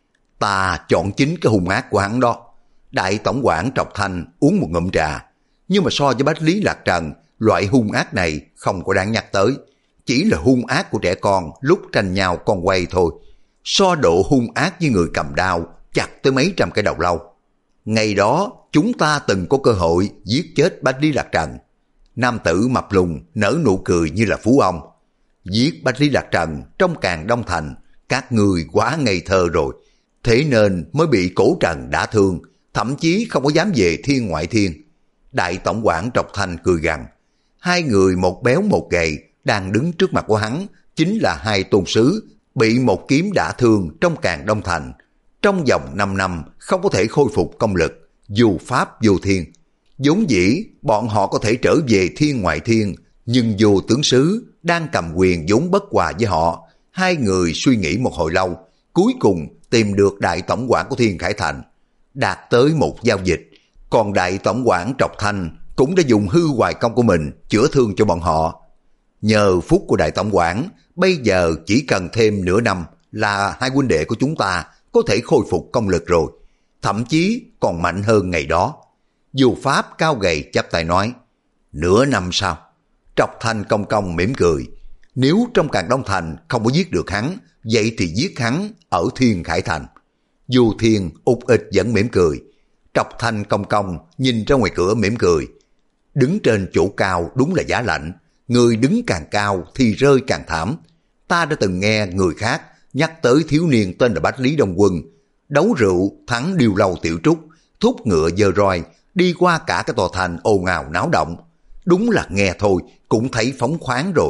A: Ta chọn chính cái hung ác của hắn đó. Đại tổng quản Trọc Thanh uống một ngụm trà. Nhưng mà so với Bách Lý Lạc Trần, loại hung ác này không có đáng nhắc tới. Chỉ là hung ác của trẻ con lúc tranh nhau con quay thôi. So độ hung ác với người cầm đao, chặt tới mấy trăm cái đầu lâu. Ngày đó chúng ta từng có cơ hội giết chết Bách Lý Lạc Trần. Nam tử mập lùn nở nụ cười như là phú ông. Giết Bách Lý Lạc Trần trong Càn Đông Thành, các người quá ngây thơ rồi. Thế nên mới bị Cổ Trần đả thương, thậm chí không có dám về thiên ngoại thiên. Đại tổng quản Trọc Thanh cười gằn. Hai người một béo một gầy đang đứng trước mặt của hắn chính là hai tôn sứ bị một kiếm đả thương trong Càn Đông Thành. Trong vòng năm năm không có thể khôi phục công lực, dù pháp vô thiên. Vốn dĩ bọn họ có thể trở về thiên ngoại thiên, nhưng vô tướng sứ đang cầm quyền vốn bất hòa với họ. Hai người suy nghĩ một hồi lâu, cuối cùng tìm được đại tổng quản của Thiên Khải Thành, đạt tới một giao dịch. Còn đại tổng quản Trọc Thanh cũng đã dùng hư hoài công của mình chữa thương cho bọn họ. Nhờ phúc của đại tổng quản, bây giờ chỉ cần thêm nửa năm là hai huynh đệ của chúng ta có thể khôi phục công lực rồi, thậm chí còn mạnh hơn ngày đó. Dù pháp cao gầy chắp tay nói, nửa năm sau. Trọc Thanh cong cong mỉm cười. Nếu trong Càn Đông Thành không có giết được hắn, vậy thì giết hắn ở Thiên Khải Thành. Dù Thiên ục ịch vẫn mỉm cười. Trọc Thanh cong cong nhìn ra ngoài cửa mỉm cười. Đứng trên chỗ cao đúng là giá lạnh, người đứng càng cao thì rơi càng thảm. Ta đã từng nghe người khác nhắc tới thiếu niên tên là Bách Lý Đông Quân, đấu rượu thắng Điêu Lâu Tiểu Trúc, thúc ngựa giơ roi đi qua cả cái tòa thành ồn ào náo động. Đúng là nghe thôi cũng thấy phóng khoáng rồi.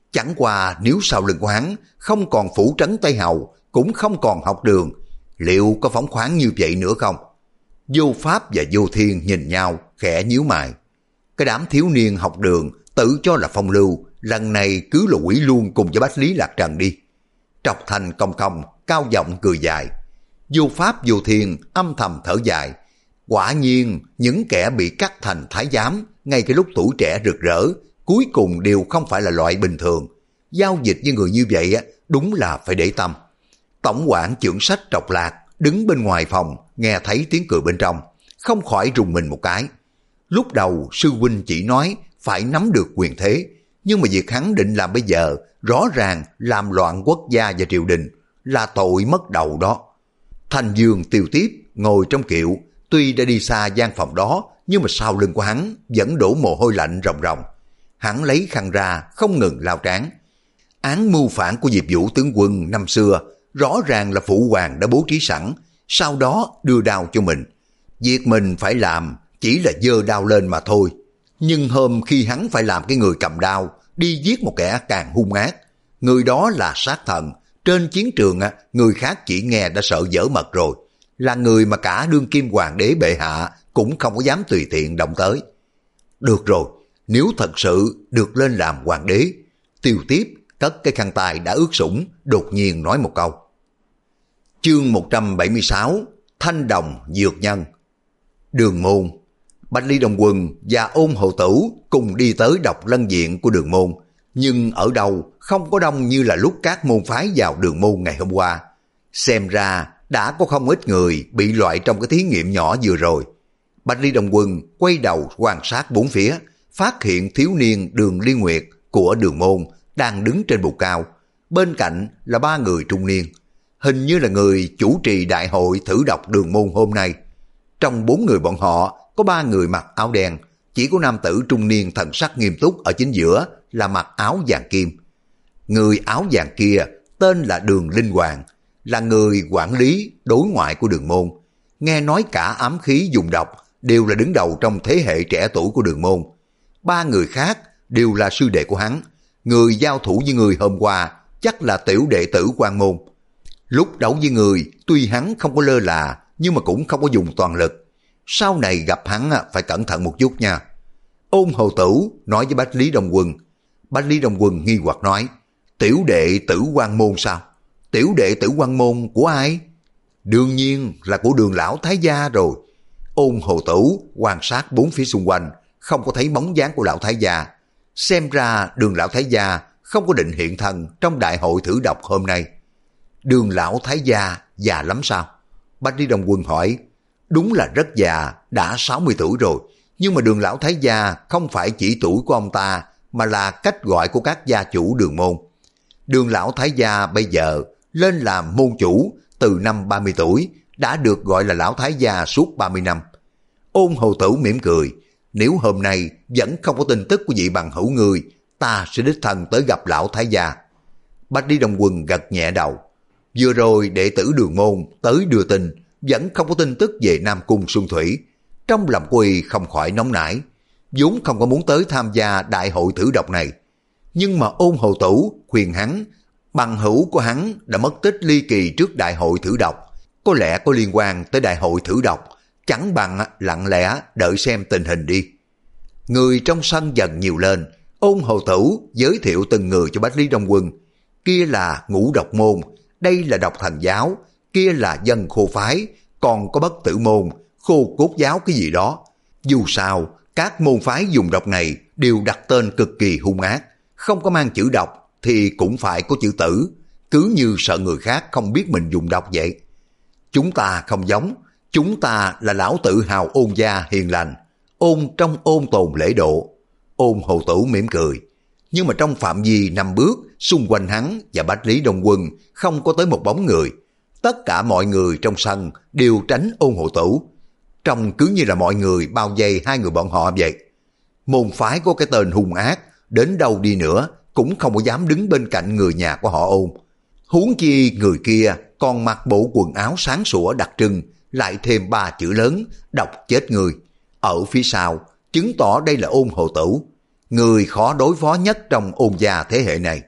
A: Chẳng qua nếu sau lưng của hắn không còn phủ trấn Tây Hầu, cũng không còn học đường, liệu có phóng khoáng như vậy nữa không? Vô Pháp và Vô Thiên nhìn nhau, khẽ nhíu mày. Cái đám thiếu niên học đường tự cho là phong lưu, lần này cứ là quỷ luôn cùng với Bách Lý Lạc Trần đi. Trọc Thành cong cong, cao giọng cười dài. Vô Pháp Vô Thiên âm thầm thở dài. Quả nhiên những kẻ bị cắt thành thái giám ngay cái lúc tuổi trẻ rực rỡ, cuối cùng đều không phải là loại bình thường. Giao dịch với người như vậy đúng là phải để tâm. Tổng quản trưởng sách Trọc Lạc đứng bên ngoài phòng, nghe thấy tiếng cười bên trong, không khỏi rùng mình một cái. Lúc đầu sư huynh chỉ nói phải nắm được quyền thế, nhưng mà việc hắn định làm bây giờ rõ ràng làm loạn quốc gia và triều đình, là tội mất đầu đó. Thanh Dương Tiêu Tiếp ngồi trong kiệu, tuy đã đi xa gian phòng đó, nhưng mà sau lưng của hắn vẫn đổ mồ hôi lạnh ròng ròng. Hắn lấy khăn ra không ngừng lao trán. Án mưu phản của Diệp Vũ tướng quân năm xưa rõ ràng là phụ hoàng đã bố trí sẵn, sau đó đưa đao cho mình. Việc mình phải làm chỉ là giơ đao lên mà thôi. Nhưng hôm khi hắn phải làm cái người cầm đao đi giết một kẻ càng hung ác, người đó là sát thần. Trên chiến trường người khác chỉ nghe đã sợ dở mật rồi, là người mà cả đương kim hoàng đế bệ hạ cũng không có dám tùy tiện động tới. Được rồi, nếu thật sự được lên làm hoàng đế, Tiêu Tiếp cất cái khăn tay đã ướt sũng, đột nhiên nói một câu. Chương một trăm bảy mươi sáu, Thanh Đồng Dược Nhân. Đường môn, Bạch Ly Đồng Quân và Ôn Hầu Tử cùng đi tới Độc Lân Viện của Đường môn, nhưng ở đâu không có đông như là lúc các môn phái vào Đường môn ngày hôm qua. Xem ra đã có không ít người bị loại trong cái thí nghiệm nhỏ vừa rồi. Bạch Ly Đồng Quân quay đầu quan sát bốn phía, phát hiện thiếu niên Đường Liên Nguyệt của Đường môn đang đứng trên bục cao, bên cạnh là ba người trung niên, hình như là người chủ trì đại hội thử độc Đường môn hôm nay. Trong bốn người bọn họ có ba người mặc áo đen, chỉ có nam tử trung niên thần sắc nghiêm túc ở chính giữa là mặc áo vàng kim. Người áo vàng kia tên là Đường Linh Hoàng, là người quản lý đối ngoại của Đường môn. Nghe nói cả ám khí dùng độc đều là đứng đầu trong thế hệ trẻ tuổi của Đường môn. Ba người khác đều là sư đệ của hắn. Người giao thủ với người hôm qua chắc là tiểu đệ tử Quan môn. Lúc đấu với người tuy hắn không có lơ là, nhưng mà cũng không có dùng toàn lực. Sau này gặp hắn phải cẩn thận một chút nha. Ôn Hầu Tử nói với Bách Lý Đồng Quân. Bách Lý Đồng Quân nghi hoặc nói, tiểu đệ tử Quan môn sao? Tiểu đệ tử Quan môn của ai? Đương nhiên là của Đường lão thái gia rồi. Ôn Hầu Tử quan sát bốn phía xung quanh, không có thấy bóng dáng của lão thái gia. Xem ra Đường lão thái gia không có định hiện thân trong đại hội thử độc hôm nay. Đường lão thái gia già lắm sao? Bách Lý Đồng Quân hỏi. Đúng là rất già, đã sáu mươi tuổi rồi, nhưng mà Đường lão thái gia không phải chỉ tuổi của ông ta, mà là cách gọi của các gia chủ Đường môn. Đường lão thái gia bây giờ lên làm môn chủ từ năm ba mươi tuổi, đã được gọi là lão thái gia suốt ba mươi năm. Ôn Hầu Tử mỉm cười, nếu hôm nay vẫn không có tin tức của vị bằng hữu người, ta sẽ đích thân tới gặp lão thái gia. Bách Lý Đồng Quân gật nhẹ đầu. Vừa rồi đệ tử Đường môn tới đưa tin, vẫn không có tin tức về Nam Cung Xuân Thủy. Trong lòng của y không khỏi nóng nảy, vốn không có muốn tới tham gia đại hội thử độc này. Nhưng mà Ôn Hầu Tử khuyên hắn, bằng hữu của hắn đã mất tích ly kỳ trước đại hội thử độc, có lẽ có liên quan tới đại hội thử độc, chẳng bằng lặng lẽ đợi xem tình hình đi. Người trong sân dần nhiều lên, Ôn Hầu Tử giới thiệu từng người cho Bách Lý Đồng Quân. Kia là Ngũ Độc môn, đây là Độc Thần giáo, kia là Dân Khô phái, còn có Bất Tử môn, Khô Cốt giáo cái gì đó. Dù sao, các môn phái dùng độc này đều đặt tên cực kỳ hung ác, không có mang chữ độc thì cũng phải có chữ tử, cứ như sợ người khác không biết mình dùng độc vậy. Chúng ta không giống, chúng ta là lão tự hào Ôn gia hiền lành, ôn trong ôn tồn lễ độ. Ôn Hầu Tử mỉm cười, nhưng mà trong phạm vi năm bước, xung quanh hắn và Bách Lý Đồng Quân không có tới một bóng người. Tất cả mọi người trong sân đều tránh Ôn Hầu Tử, trông cứ như là mọi người bao vây hai người bọn họ vậy. Môn phái có cái tên hung ác, đến đâu đi nữa cũng không có dám đứng bên cạnh người nhà của họ Ôn. Huống chi người kia còn mặc bộ quần áo sáng sủa đặc trưng, lại thêm ba chữ lớn, độc chết người. Ở phía sau, chứng tỏ đây là Ôn Hầu Tử. người khó đối phó nhất trong Ôn gia thế hệ này.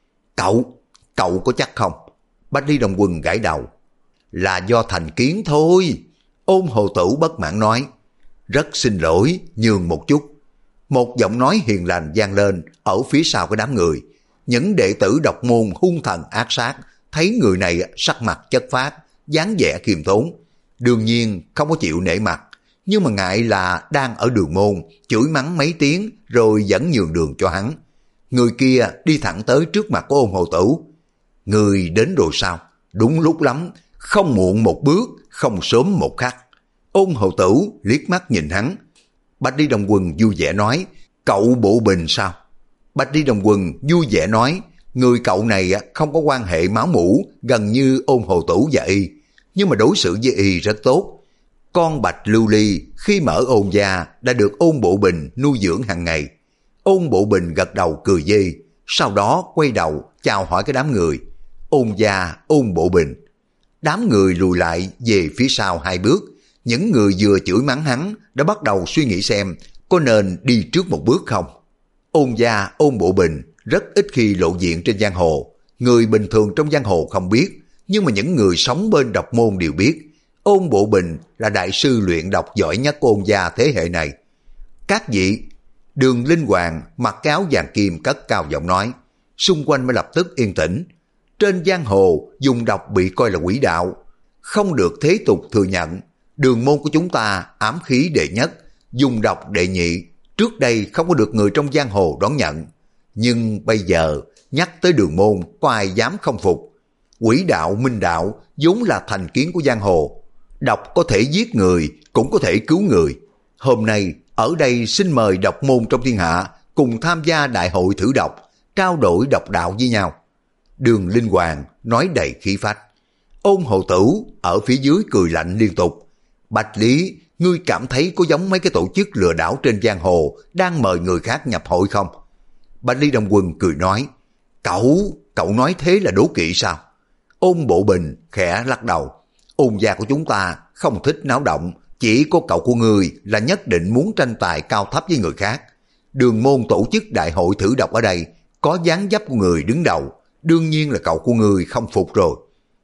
A: Cậu, cậu có chắc không? Bách Lý Đông Quân gãi đầu. Là do thành kiến thôi. Ôn Hồ Tử bất mãn nói. Rất xin lỗi, nhường một chút. Một giọng nói hiền lành vang lên ở phía sau cái đám người. Những đệ tử độc môn hung thần ác sát thấy người này sắc mặt chất phác, dáng vẻ khiêm tốn, đương nhiên không có chịu nể mặt, nhưng mà ngại là đang ở đường môn, chửi mắng mấy tiếng rồi vẫn nhường đường cho hắn. Người kia đi thẳng tới trước mặt của Ôn Hồ Tử. Người đến rồi sao? Đúng lúc lắm, không muộn một bước, không sớm một khắc. Ôn Hồ Tử liếc mắt nhìn hắn. Bách Lý Đông Quân vui vẻ nói, cậu Bộ Bình sao? Bách Lý Đông Quân vui vẻ nói, người cậu này không có quan hệ máu mủ gần như Ôn Hồ Tử và y, nhưng mà đối xử với y rất tốt. Con Bạch Lưu Ly khi mở Ôn gia đã được Ôn Bộ Bình nuôi dưỡng hàng ngày. Ôn Bộ Bình gật đầu cười dê, sau đó quay đầu chào hỏi cái đám người. Ôn gia, Ôn Bộ Bình. Đám người lùi lại về phía sau hai bước. Những người vừa chửi mắng hắn đã bắt đầu suy nghĩ xem có nên đi trước một bước không. Ôn gia, Ôn Bộ Bình rất ít khi lộ diện trên giang hồ. Người bình thường trong giang hồ không biết, nhưng mà những người sống bên độc môn đều biết. Ôn Bộ Bình là đại sư luyện độc giỏi nhất của Ôn gia thế hệ này. Các vị, Đường Linh Hoàng mặc áo vàng kim cất cao giọng nói, xung quanh mới lập tức yên tĩnh. Trên giang hồ dùng độc bị coi là quỷ đạo, không được thế tục thừa nhận. Đường môn của chúng ta ám khí đệ nhất, dùng độc đệ nhị, trước đây không có được người trong giang hồ đón nhận. Nhưng bây giờ nhắc tới đường môn có ai dám không phục. Quỷ đạo minh đạo vốn là thành kiến của giang hồ, độc có thể giết người cũng có thể cứu người. Hôm nay ở đây xin mời độc môn trong thiên hạ cùng tham gia đại hội thử độc, trao đổi độc đạo với nhau. Đường Linh Hoàng nói đầy khí phách. Ôn Hồ Tử ở phía dưới cười lạnh liên tục. Bạch Lý, ngươi cảm thấy có giống mấy cái tổ chức lừa đảo trên giang hồ đang mời người khác nhập hội không? Bạch Lý Đông Quân cười nói, cậu, cậu nói thế là đố kỵ sao? Ôn Bộ Bình khẽ lắc đầu. Ôn gia của chúng ta không thích náo động, chỉ có cậu của ngươi là nhất định muốn tranh tài cao thấp với người khác. Đường môn tổ chức đại hội thử độc ở đây, có dáng dấp của người đứng đầu, đương nhiên là cậu của ngươi không phục rồi.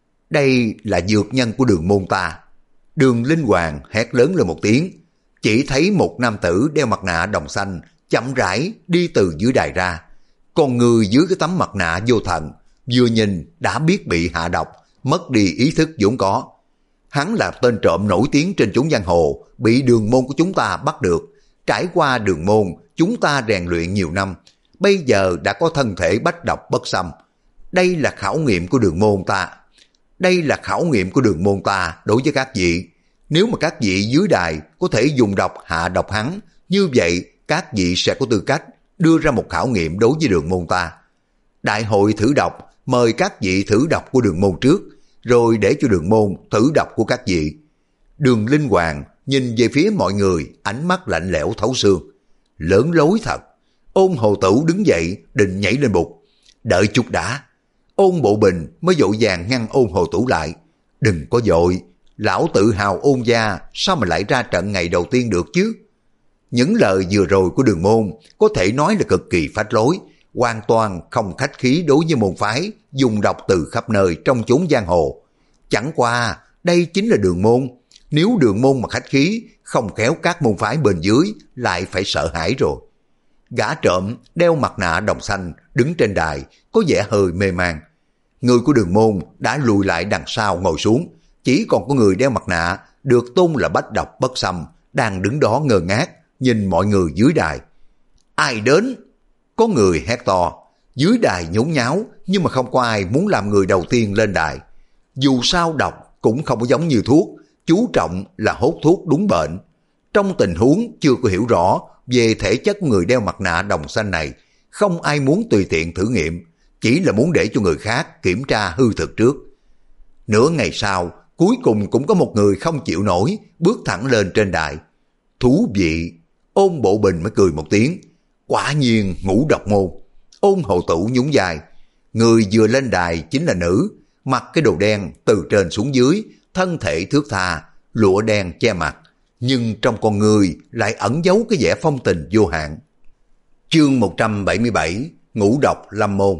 A: Đây là dược nhân của đường môn ta. Đường Linh Hoàng hét lớn lên một tiếng, chỉ thấy một nam tử đeo mặt nạ đồng xanh chậm rãi đi từ dưới đài ra. Còn người dưới cái tấm mặt nạ vô thần, vừa nhìn đã biết bị hạ độc, mất đi ý thức vốn có. Hắn là tên trộm nổi tiếng trên chốn giang hồ, bị đường môn của chúng ta bắt được. Trải qua đường môn, chúng ta rèn luyện nhiều năm, bây giờ đã có thân thể bách độc bất xâm. Đây là khảo nghiệm của đường môn ta. Đây là khảo nghiệm của đường môn ta đối với các vị. Nếu mà các vị dưới đài có thể dùng độc hạ độc hắn, như vậy các vị sẽ có tư cách đưa ra một khảo nghiệm đối với đường môn ta. Đại hội thử độc mời các vị thử độc của đường môn trước, rồi để cho đường môn thử độc của các vị. Đường Linh Hoàng nhìn về phía mọi người, ánh mắt lạnh lẽo thấu xương. Lớn lối thật. Ôn Hồ Tử đứng dậy định nhảy lên bục. Đợi chút đã. Ôn Bộ Bình mới vội vàng ngăn Ôn Hồ Tử lại. Đừng có vội, lão tự hào Ôn gia sao mà lại ra trận ngày đầu tiên được chứ? Những lời vừa rồi của đường môn có thể nói là cực kỳ phách lối, hoàn toàn không khách khí đối với môn phái dùng độc từ khắp nơi trong chốn giang hồ. Chẳng qua đây chính là đường môn, nếu đường môn mà khách khí, không khéo các môn phái bên dưới lại phải sợ hãi rồi. Gã trộm đeo mặt nạ đồng xanh đứng trên đài có vẻ hơi mê man. Người của đường môn đã lùi lại đằng sau ngồi xuống, chỉ còn có người đeo mặt nạ được tôn là bách độc bất xâm đang đứng đó ngơ ngác nhìn mọi người dưới đài. Ai đến? Có người hét to. Dưới đài nhốn nháo, nhưng mà không có ai muốn làm người đầu tiên lên đài. Dù sao độc cũng không có giống như thuốc, chú trọng là hốt thuốc đúng bệnh. Trong tình huống chưa có hiểu rõ về thể chất của người đeo mặt nạ đồng xanh này, không ai muốn tùy tiện thử nghiệm, chỉ là muốn để cho người khác kiểm tra hư thực trước. Nửa ngày sau, cuối cùng cũng có một người không chịu nổi, bước thẳng lên trên đài. Thú vị. Ôn Bộ Bình mới cười một tiếng. Quả nhiên ngũ độc môn. Ôn Hồ Tử nhún vai. Người vừa lên đài chính là nữ, mặc cái đồ đen từ trên xuống dưới, thân thể thước tha, lụa đen che mặt, nhưng trong con người lại ẩn giấu cái vẻ phong tình vô hạn. Chương một trăm bảy mươi bảy, Ngũ độc lâm môn.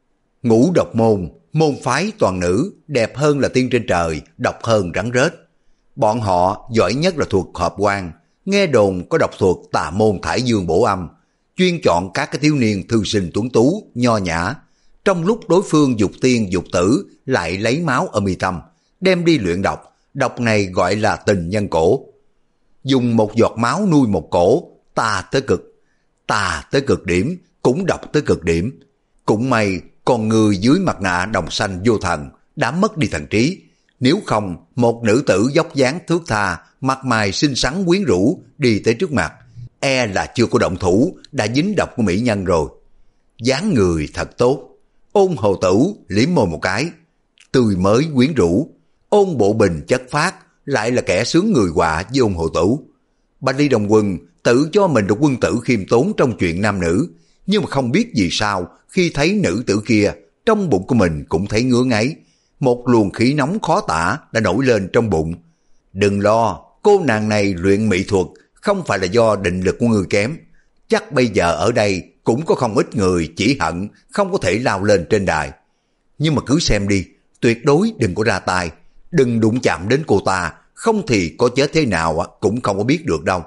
A: Ngũ độc môn, môn phái toàn nữ, đẹp hơn là tiên trên trời, độc hơn rắn rết. Bọn họ giỏi nhất là thuật hợp quan, nghe đồn có độc thuật tà môn thải dương bổ âm, chuyên chọn các cái thiếu niên thư sinh tuấn tú, nho nhã. Trong lúc đối phương dục tiên dục tử lại lấy máu ở mi tâm, đem đi luyện độc, độc này gọi là tình nhân cổ. Dùng một giọt máu nuôi một cổ, tà tới cực, tà tới cực điểm, cũng độc tới cực điểm. Cũng may con người dưới mặt nạ đồng xanh vô thần đã mất đi thần trí, nếu không một nữ tử dốc dáng thước tha, mặt mày xinh xắn quyến rũ đi tới trước mặt, e là chưa có động thủ đã dính độc của mỹ nhân rồi. Dáng người thật tốt. Ôn Hồ Tử liếm môi một cái, tươi mới quyến rũ. Ôn Bộ Bình chất phác, lại là kẻ sướng người họa với Ôn Hồ Tử. Bạch Ly Đồng Quân tự cho mình là quân tử khiêm tốn trong chuyện nam nữ, nhưng mà không biết vì sao khi thấy nữ tử kia, trong bụng của mình cũng thấy ngứa ngáy. Một luồng khí nóng khó tả đã nổi lên trong bụng. Đừng lo, cô nàng này luyện mỹ thuật không phải là do định lực của người kém. Chắc bây giờ ở đây cũng có không ít người chỉ hận không có thể lao lên trên đài. Nhưng mà cứ xem đi, tuyệt đối đừng có ra tay, đừng đụng chạm đến cô ta, không thì có chết thế nào cũng không có biết được đâu.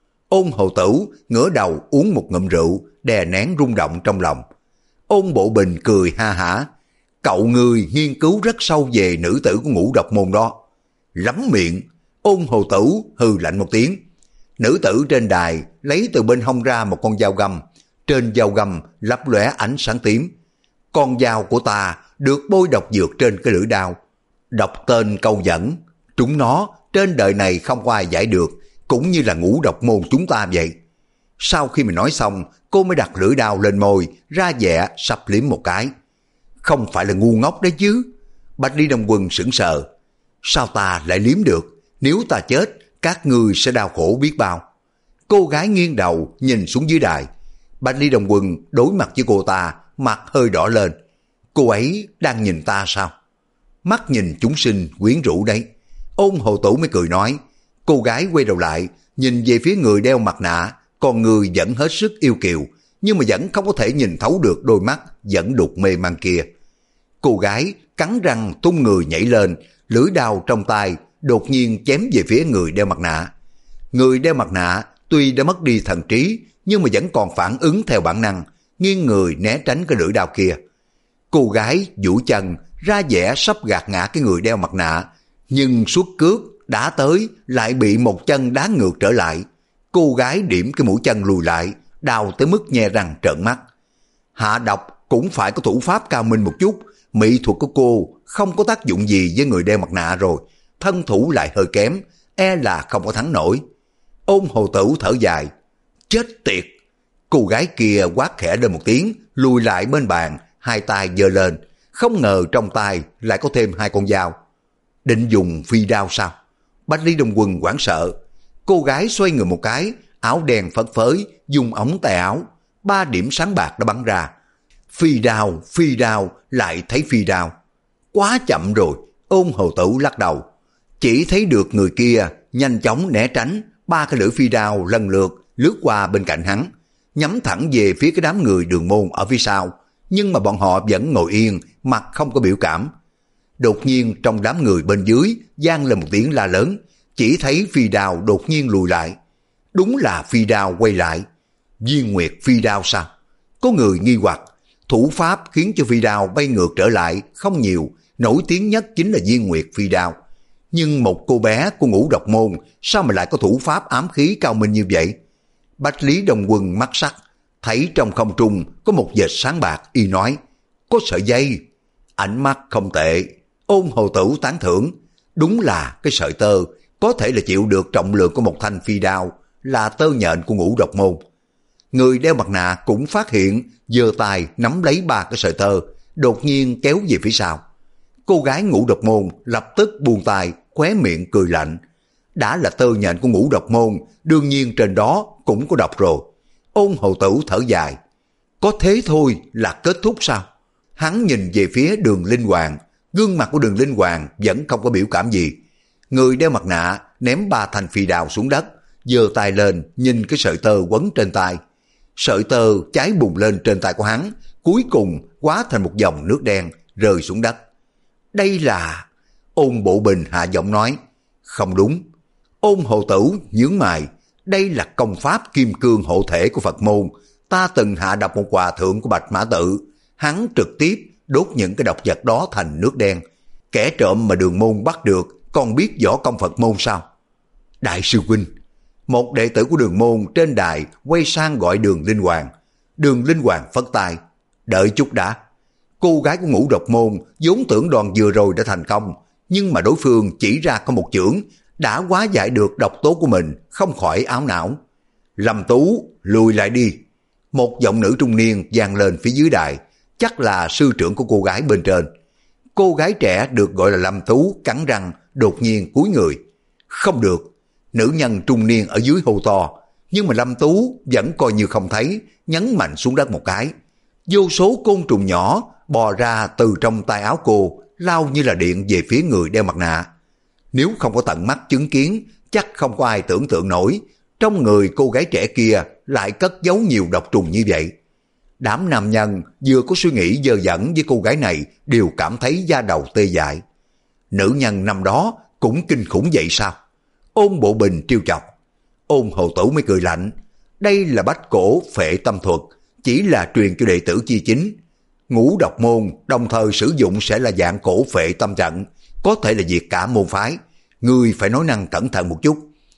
A: Ôn Hồ Tử ngửa đầu uống một ngụm rượu, đè nén rung động trong lòng. Ôn Bộ Bình cười ha hả, cậu người nghiên cứu rất sâu về nữ tử của Ngũ độc môn đó. Lắm miệng. Ôn Hồ Tử hừ lạnh một tiếng. Nữ tử trên đài lấy từ bên hông ra một con dao găm, trên dao găm lấp lóe ánh sáng tím. Con dao của ta được bôi độc dược trên cái lưỡi đao, đọc tên câu dẫn, chúng nó trên đời này không có ai giải được, cũng như là Ngũ độc môn chúng ta vậy. Sau khi mình nói xong, cô mới đặt lưỡi đao lên môi, ra vẻ sắp liếm một cái. Không phải là ngu ngốc đấy chứ. Bạch Ly Đồng Quân sững sờ. Sao ta lại liếm được? Nếu ta chết, các ngươi sẽ đau khổ biết bao. Cô gái nghiêng đầu nhìn xuống dưới đài. Bạch Ly Đồng Quân đối mặt với cô ta, mặt hơi đỏ lên. Cô ấy đang nhìn ta sao? Mắt nhìn chúng sinh quyến rũ đấy. Ôn Hồ Tử mới cười nói. Cô gái quay đầu lại, nhìn về phía người đeo mặt nạ, con người vẫn hết sức yêu kiều, nhưng mà vẫn không có thể nhìn thấu được đôi mắt vẫn đục mê man kia. Cô gái cắn răng tung người nhảy lên, lưỡi đao trong tay đột nhiên chém về phía người đeo mặt nạ. Người đeo mặt nạ tuy đã mất đi thần trí, nhưng mà vẫn còn phản ứng theo bản năng, nghiêng người né tránh cái lưỡi đao kia. Cô gái duỗi chân ra vẻ sắp gạt ngã cái người đeo mặt nạ, nhưng suốt cước đã tới lại bị một chân đá ngược trở lại. Cô gái điểm cái mũi chân lùi lại, đau tới mức nhe răng trợn mắt. Hạ độc cũng phải có thủ pháp cao minh một chút, mỹ thuật của cô không có tác dụng gì với người đeo mặt nạ rồi, thân thủ lại hơi kém, e là không có thắng nổi. Ôn Hồ Tử thở dài, chết tiệt. Cô gái kia quát khẽ lên một tiếng, lùi lại bên bàn, hai tay giơ lên, không ngờ trong tay lại có thêm hai con dao. Định dùng phi đao sao? Bạch Ly Đồng Quân hoảng sợ. Cô gái xoay người một cái, áo đen phất phới, dùng ống tay áo, ba điểm sáng bạc đã bắn ra. Phi đao, phi đao, lại thấy phi đao. Quá chậm rồi. Ôn Hồ Tử lắc đầu. Chỉ thấy được người kia nhanh chóng né tránh, ba cái lưỡi phi đao lần lượt lướt qua bên cạnh hắn, nhắm thẳng về phía cái đám người Đường Môn ở phía sau, nhưng mà bọn họ vẫn ngồi yên, mặt không có biểu cảm. Đột nhiên trong đám người bên dưới vang lên một tiếng la lớn, chỉ thấy phi đao đột nhiên lùi lại. Đúng là phi đao quay lại. Viên Nguyệt phi đao sao? Có người nghi hoặc. Thủ pháp khiến cho phi đao bay ngược trở lại không nhiều, nổi tiếng nhất chính là Viên Nguyệt phi đao. Nhưng một cô bé của Ngũ độc môn sao mà lại có thủ pháp ám khí cao minh như vậy? Bạch Lý Đồng Quân mắt sắc, thấy trong không trung có một vệt sáng bạc, y nói, có sợi dây. Ánh mắt không tệ. Ôn Hồ Tử tán thưởng, đúng là cái sợi tơ có thể là chịu được trọng lượng của một thanh phi đao, là tơ nhện của Ngũ độc môn. Người đeo mặt nạ cũng phát hiện, giơ tay nắm lấy ba cái sợi tơ, đột nhiên kéo về phía sau. Cô gái Ngũ độc môn lập tức buông tay, khóe miệng cười lạnh. Đã là tơ nhện của Ngũ độc môn, đương nhiên trên đó cũng có độc rồi. Ôn Hồ Tử thở dài, có thế thôi là kết thúc sao? Hắn nhìn về phía Đường Linh Hoàng, gương mặt của Đường Linh Hoàng vẫn không có biểu cảm gì. Người đeo mặt nạ ném ba thanh phi đao xuống đất, giơ tay lên nhìn cái sợi tơ quấn trên tay. Sợi tơ cháy bùng lên trên tay của hắn, cuối cùng hóa thành một dòng nước đen rơi xuống đất. Đây là... Ôn Bộ Bình hạ giọng nói. Không đúng. Ôn Hồ Tử nhướng mày. Đây là công pháp kim cương hộ thể của Phật môn. Ta từng hạ độc một hòa thượng của Bạch Mã Tự. Hắn trực tiếp đốt những cái độc vật đó thành nước đen. Kẻ trộm mà Đường môn bắt được còn biết võ công Phật môn sao? Đại sư huynh. Một đệ tử của Đường môn trên đài quay sang gọi Đường Linh Hoàng. Đường Linh Hoàng phất tay. Đợi chút đã. Cô gái của Ngũ Độc môn vốn tưởng đòn vừa rồi đã thành công, nhưng mà đối phương chỉ ra có một chưởng đã hóa giải được độc tố của mình, không khỏi áo não. Lâm Tú, lùi lại đi. Một giọng nữ trung niên vang lên phía dưới đài, chắc là sư trưởng của cô gái bên trên. Cô gái trẻ được gọi là Lâm Tú cắn răng, đột nhiên cúi người. Không được. Nữ nhân trung niên ở dưới hô to, nhưng mà Lâm Tú vẫn coi như không thấy, nhấn mạnh xuống đất một cái. Vô số côn trùng nhỏ bò ra từ trong tay áo cô, lao như là điện về phía người đeo mặt nạ. Nếu không có tận mắt chứng kiến, chắc không có ai tưởng tượng nổi, trong người cô gái trẻ kia lại cất giấu nhiều độc trùng như vậy. Đám nam nhân vừa có suy nghĩ dơ dẫn với cô gái này đều cảm thấy da đầu tê dại. Nữ nhân năm đó cũng kinh khủng vậy sao? Ôn Bộ Bình trêu chọc. Ôn Hồ Tử mới cười lạnh. Đây là bách cổ phệ tâm thuật, chỉ là truyền cho đệ tử chi chính. Ngũ Độc môn đồng thời sử dụng sẽ là dạng cổ phệ tâm trận, có thể là diệt cả môn phái. Người phải nói năng cẩn thận một chút.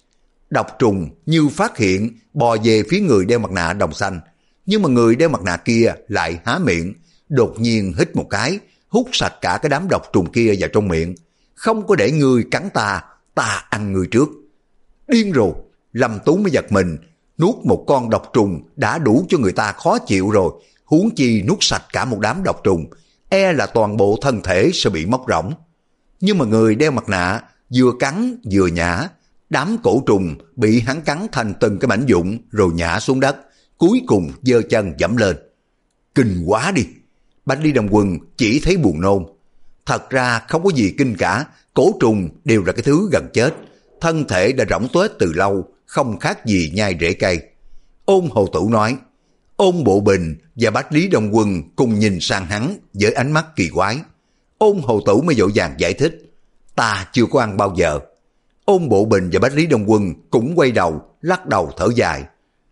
A: Độc trùng như phát hiện bò về phía người đeo mặt nạ đồng xanh, nhưng mà người đeo mặt nạ kia lại há miệng, đột nhiên hít một cái, hút sạch cả cái đám độc trùng kia vào trong miệng. Không có để người cắn ta, ta ăn người trước. Điên rồi. Lâm Tú mới giật mình. Nuốt một con độc trùng đã đủ cho người ta khó chịu rồi, huống chi nuốt sạch cả một đám độc trùng, e là toàn bộ thân thể sẽ bị móc rỗng. Nhưng mà người đeo mặt nạ vừa cắn vừa nhả, đám cổ trùng bị hắn cắn thành từng cái mảnh vụn rồi nhả xuống đất, cuối cùng giơ chân dẫm lên. Kinh quá đi. Bạch Lý Đồng Quân chỉ thấy buồn nôn. Thật ra không có gì kinh cả, cổ trùng đều là cái thứ gần chết, thân thể đã rỗng tuếch từ lâu, không khác gì nhai rễ cây. Ôn Hồ Tử nói. Ôn Bộ Bình và Bách Lý Đông Quân cùng nhìn sang hắn với ánh mắt kỳ quái. Ôn Hồ Tử mới vội vàng giải thích. Ta chưa có ăn bao giờ. Ôn Bộ Bình và Bách Lý Đông Quân cũng quay đầu, lắc đầu thở dài.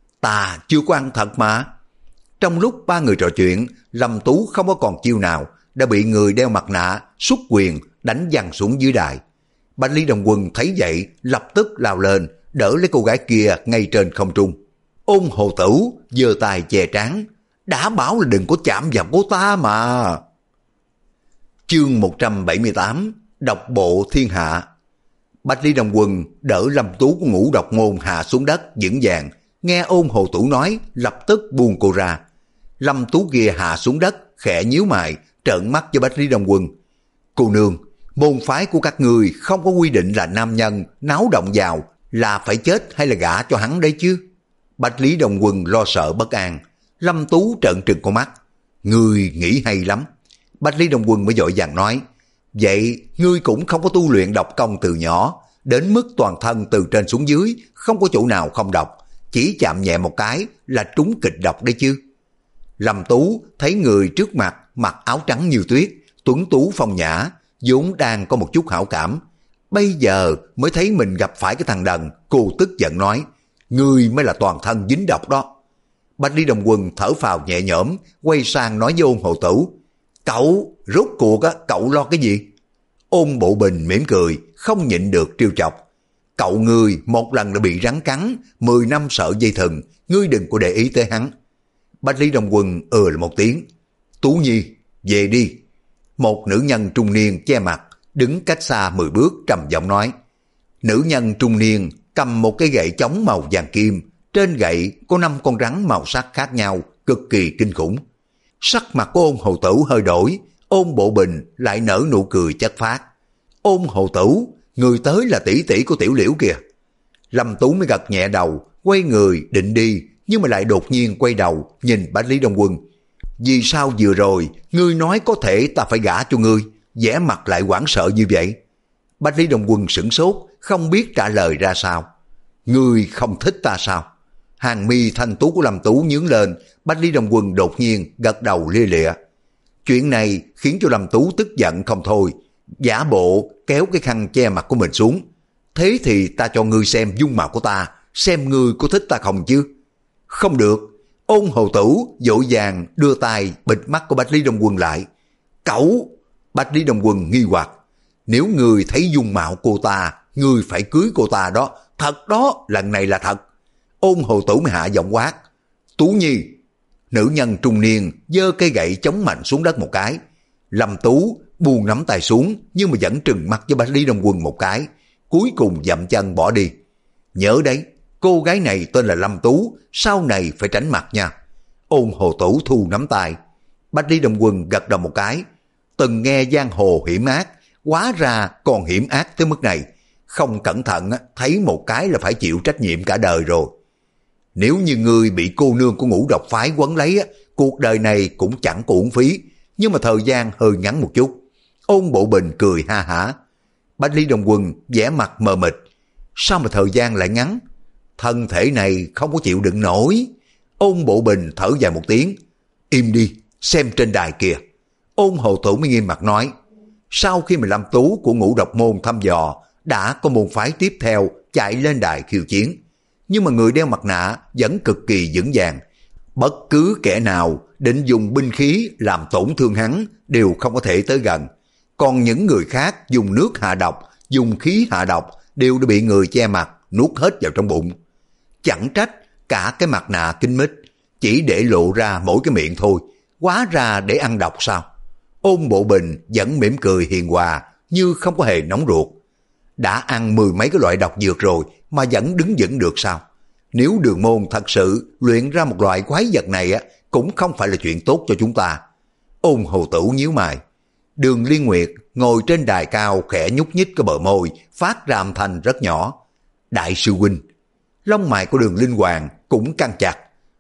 A: Ta chưa có ăn thật mà. Trong lúc ba người trò chuyện, Lâm Tú không có còn chiêu nào, đã bị người đeo mặt nạ xuất quyền đánh văng xuống dưới đài. Bách Lý Đông Quân thấy vậy lập tức lao lên, đỡ lấy cô gái kia ngay trên không trung. Ôn Hồ Tử giơ tay che trán. Đã bảo là đừng có chạm vào cô ta mà. Chương một trăm bảy mươi tám. Độc bộ thiên hạ. Bách Lý Đông Quân đỡ Lâm Tú của Ngũ Độc môn hạ xuống đất vững vàng. Nghe Ôn Hồ Tử nói lập tức buông cô ra. Lâm Tú kia hạ xuống đất khẽ nhíu mày trợn mắt với Bách Lý Đông Quân. Cô nương, môn phái của các người không có quy định là nam nhân náo động vào là phải chết hay là gả cho hắn đấy chứ? Bách Lý Đông Quân lo sợ bất an. Lâm Tú trợn trừng con mắt. Ngươi nghĩ hay lắm. Bách Lý Đông Quân mới vội vàng nói. Vậy ngươi cũng không có tu luyện độc công từ nhỏ, đến mức toàn thân từ trên xuống dưới không có chỗ nào không độc, chỉ chạm nhẹ một cái là trúng kịch độc đấy chứ? Lâm Tú thấy người trước mặt mặc áo trắng như tuyết, tuấn tú phong nhã, vốn đang có một chút hảo cảm, bây giờ mới thấy mình gặp phải cái thằng đần. Cô tức giận nói. Ngươi mới là toàn thân dính độc đó. Bách Lý Đông Quân thở phào nhẹ nhõm, quay sang nói với Ôn Hồ Tử. Cậu, rốt cuộc á, cậu lo cái gì? Ôn Bộ Bình mỉm cười, không nhịn được trêu chọc. Cậu ngươi một lần đã bị rắn cắn, mười năm sợ dây thừng, ngươi đừng có để ý tới hắn. Bách Lý Đông Quân ừ là một tiếng. Tú Nhi, về đi. Một nữ nhân trung niên che mặt, đứng cách xa mười bước trầm giọng nói. Nữ nhân trung niên cầm một cái gậy chống màu vàng kim, trên gậy có năm con rắn màu sắc khác nhau, cực kỳ kinh khủng. Sắc mặt của Ôn Hồ Tử hơi đổi, Ôn Bộ Bình lại nở nụ cười chất phát. Ôn Hồ Tử, người tới là tỷ tỷ của Tiểu Liễu kìa. Lâm Tú mới gật nhẹ đầu, quay người định đi, nhưng mà lại đột nhiên quay đầu nhìn Bách Lý Đông Quân. Vì sao vừa rồi ngươi nói có thể ta phải gả cho ngươi, vẻ mặt lại hoảng sợ như vậy? Bách Lý Đông Quân sửng sốt, không biết trả lời ra sao. Ngươi không thích ta sao? Hàng mi thanh tú của Lâm Tú nhướng lên, Bách Lý Đông Quân đột nhiên gật đầu lia lịa. Chuyện này khiến cho Lâm Tú tức giận không thôi, giả bộ kéo cái khăn che mặt của mình xuống. Thế thì ta cho ngươi xem dung mạo của ta, xem ngươi có thích ta không chứ? Không được. Ôn Hầu Tử vội vàng đưa tay bịt mắt của Bách Lý Đông Quân lại. Cẩu! Bách Lý Đông Quân nghi hoặc. Nếu ngươi thấy dung mạo cô ta, ngươi phải cưới cô ta đó. Thật đó, lần này là thật. Ôn Hầu Tử mới hạ giọng quát. Tú Nhi! Nữ nhân trung niên giơ cây gậy chống mạnh xuống đất một cái. Lâm Tú buông nắm tay xuống, nhưng mà vẫn trừng mắt với Bách Lý Đông Quân một cái, cuối cùng dậm chân bỏ đi. Nhớ đấy, cô gái này tên là Lâm Tú, sau này phải tránh mặt nha. Ôn Hồ Tử thu nắm tay. Bách Lý Đông Quân gật đầu một cái. Từng nghe giang hồ hiểm ác, hóa ra còn hiểm ác tới mức này. Không cẩn thận thấy một cái là phải chịu trách nhiệm cả đời rồi. Nếu như ngươi bị cô nương của Ngũ Độc phái quấn lấy, cuộc đời này cũng chẳng có uổng phí, nhưng mà thời gian hơi ngắn một chút. Ôn Bộ Bình cười ha hả. Bách Lý Đông Quân vẻ mặt mờ mịt. Sao mà thời gian lại ngắn? Thân thể này không có chịu đựng nổi. Ôn Bộ Bình thở dài một tiếng. Im đi, xem trên đài kìa. Ôn Hầu Tử mới nghiêm mặt nói. Sau khi mà Lâm Tú của Ngũ Độc môn thăm dò, đã có môn phái tiếp theo chạy lên đài khiêu chiến. Nhưng mà người đeo mặt nạ vẫn cực kỳ vững vàng. Bất cứ kẻ nào định dùng binh khí làm tổn thương hắn đều không có thể tới gần. Còn những người khác dùng nước hạ độc, dùng khí hạ độc đều đã bị người che mặt nuốt hết vào trong bụng. Chẳng trách cả cái mặt nạ kín mít chỉ để lộ ra mỗi cái miệng thôi, hóa ra để ăn độc sao? Ôn Bộ Bình vẫn mỉm cười hiền hòa như không có hề nóng ruột. Đã ăn mười mấy cái loại độc dược rồi mà vẫn đứng vững được sao? Nếu Đường Môn thật sự luyện ra một loại quái vật này á, cũng không phải là chuyện tốt cho chúng ta. Ôn Hầu Tử nhíu mày. Đường Liên Nguyệt ngồi trên đài cao khẽ nhúc nhích cái bờ môi, phát ra âm thanh rất nhỏ. Đại sư huynh. Lông mày của Đường Linh Hoàng cũng căng chặt.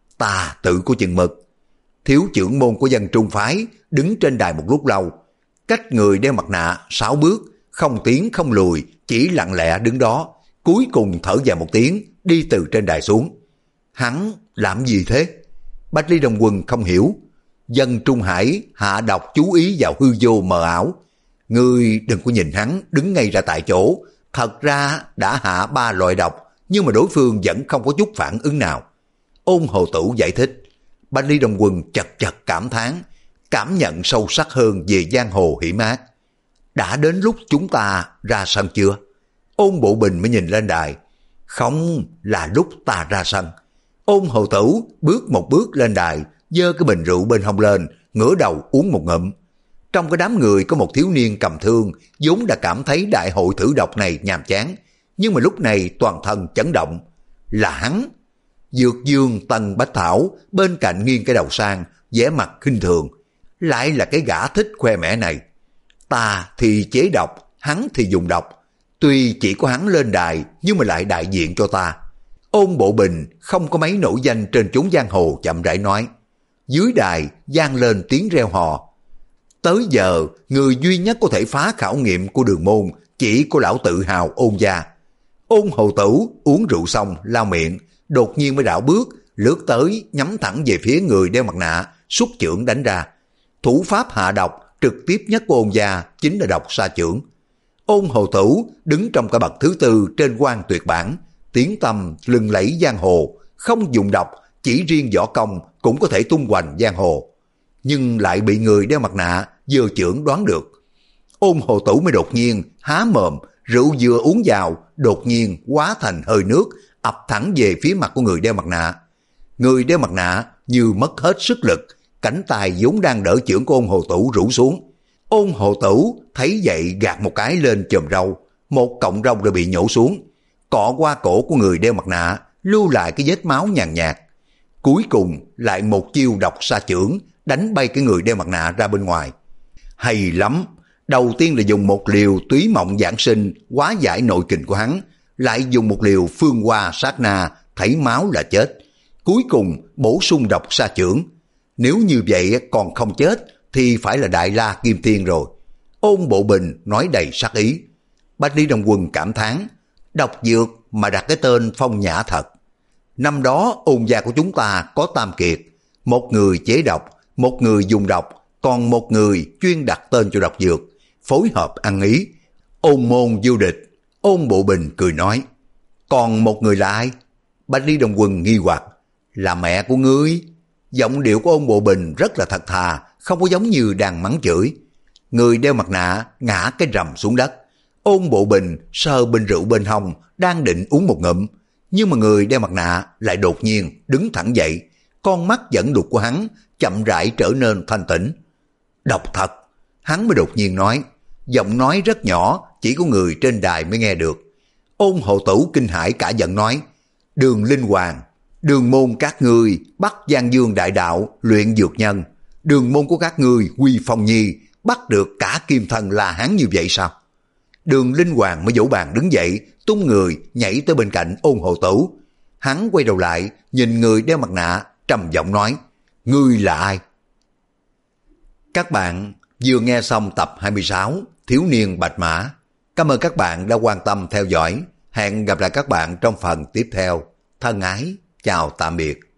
A: Ta tự có chừng mực. Thiếu trưởng môn của Dân Trung phái đứng trên đài một lúc lâu, cách người đeo mặt nạ sáu bước, không tiến không lùi, chỉ lặng lẽ đứng đó, cuối cùng thở dài một tiếng, đi từ trên đài xuống. Hắn làm gì thế? Bách Lý Đông Quân không hiểu. Dân Trung Hải hạ độc chú ý vào hư vô mờ ảo. Ngươi đừng có nhìn hắn đứng ngay ra tại chỗ. Thật ra đã hạ ba loại độc, nhưng mà đối phương vẫn không có chút phản ứng nào. Ôn Hồ Tử giải thích. Bách Lý Đông Quân chật chật cảm thán, cảm nhận sâu sắc hơn về giang hồ hiểm ác. Đã đến lúc chúng ta ra sân chưa? Ôn Bộ Bình mới nhìn lên đài. Không là lúc ta ra sân. Ôn Hồ Tử bước một bước lên đài, giơ cái bình rượu bên hông lên, ngửa đầu uống một ngụm. Trong cái đám người có một thiếu niên cầm thương, vốn đã cảm thấy đại hội thử độc này nhàm chán, nhưng mà lúc này toàn thân chấn động. Là hắn. Dược Dương Tần Bách Thảo bên cạnh nghiêng cái đầu sang, vẻ mặt khinh thường. Lại là cái gã thích khoe mẽ này. Ta thì chế độc, hắn thì dùng độc. Tuy chỉ có hắn lên đài, nhưng mà lại đại diện cho ta. Ôn Bộ Bình không có mấy nổi danh trên chốn giang hồ, chậm rãi nói. Dưới đài vang lên tiếng reo hò. Tới giờ, người duy nhất có thể phá khảo nghiệm của Đường Môn chỉ có lão tự hào Ôn gia. Ôn Hầu Tử uống rượu xong lau miệng, đột nhiên mới đảo bước, lướt tới nhắm thẳng về phía người đeo mặt nạ, xuất chưởng đánh ra. Thủ pháp hạ độc trực tiếp nhất của Ôn gia chính là độc sa chưởng. Ôn Hầu Tử đứng trong cái bậc thứ tư trên quan tuyệt bản, tiếng tăm lừng lẫy giang hồ, không dùng độc, chỉ riêng võ công cũng có thể tung hoành giang hồ. Nhưng lại bị người đeo mặt nạ vừa chưởng đoán được. Ôn Hầu Tử mới đột nhiên há mồm, rượu vừa uống vào, đột nhiên hóa thành hơi nước, ập thẳng về phía mặt của người đeo mặt nạ. Người đeo mặt nạ như mất hết sức lực, cánh tay vốn đang đỡ chưởng của Ôn Hầu Tử rủ xuống. Ôn Hầu Tử thấy vậy gạt một cái lên chòm râu, một cọng râu đã bị nhổ xuống, cọ qua cổ của người đeo mặt nạ, lưu lại cái vết máu nhàn nhạt. Cuối cùng lại một chiêu độc sa chưởng, đánh bay cái người đeo mặt nạ ra bên ngoài. Hay lắm, đầu tiên là dùng một liều túy mộng giảng sinh hóa giải nội kình của hắn, lại dùng một liều phương hoa sát na, thấy máu là chết. Cuối cùng bổ sung độc sa chưởng. Nếu như vậy còn không chết thì phải là Đại La Kim Tiên rồi. Ôn Bộ Bình nói đầy sắc ý. Bách Lý Đông Quân cảm thán, độc dược mà đặt cái tên phong nhã thật. Năm đó Ôn gia của chúng ta có tam kiệt, một người chế độc, một người dùng độc, còn một người chuyên đặt tên cho độc dược, phối hợp ăn ý. Ôn môn vô địch. Ôn Bộ Bình cười nói. Còn một người là ai? Bạch Ly Đồng Quân nghi hoặc. Là mẹ của ngươi. Giọng điệu của Ôn Bộ Bình rất là thật thà, không có giống như đang mắng chửi. Người đeo mặt nạ ngã cái rầm xuống đất. Ôn Bộ Bình sờ bình rượu bên hông, đang định uống một ngụm, nhưng mà người đeo mặt nạ lại đột nhiên đứng thẳng dậy, con mắt dẫn đục của hắn chậm rãi trở nên thanh tĩnh. Độc thật, hắn mới đột nhiên nói, giọng nói rất nhỏ, chỉ có người trên đài mới nghe được. Ôn Hộ Tửu kinh hãi cả giận nói, Đường Linh Hoàng, đường môn các ngươi bắt Giang Dương đại đạo luyện dược nhân, đường môn của các ngươi Quy Phong Nhi bắt được cả Kim Thân La Hán như vậy sao? Đường Linh Hoàng mới vỗ bàn đứng dậy, tung người nhảy tới bên cạnh Ôn Hộ Tửu. Hắn quay đầu lại, nhìn người đeo mặt nạ, trầm giọng nói, ngươi là ai? Các bạn vừa nghe xong tập hai mươi sáu Thiếu niên Bạch Mã. Cảm ơn các bạn đã quan tâm theo dõi. Hẹn gặp lại các bạn trong phần tiếp theo. Thân ái, chào tạm biệt.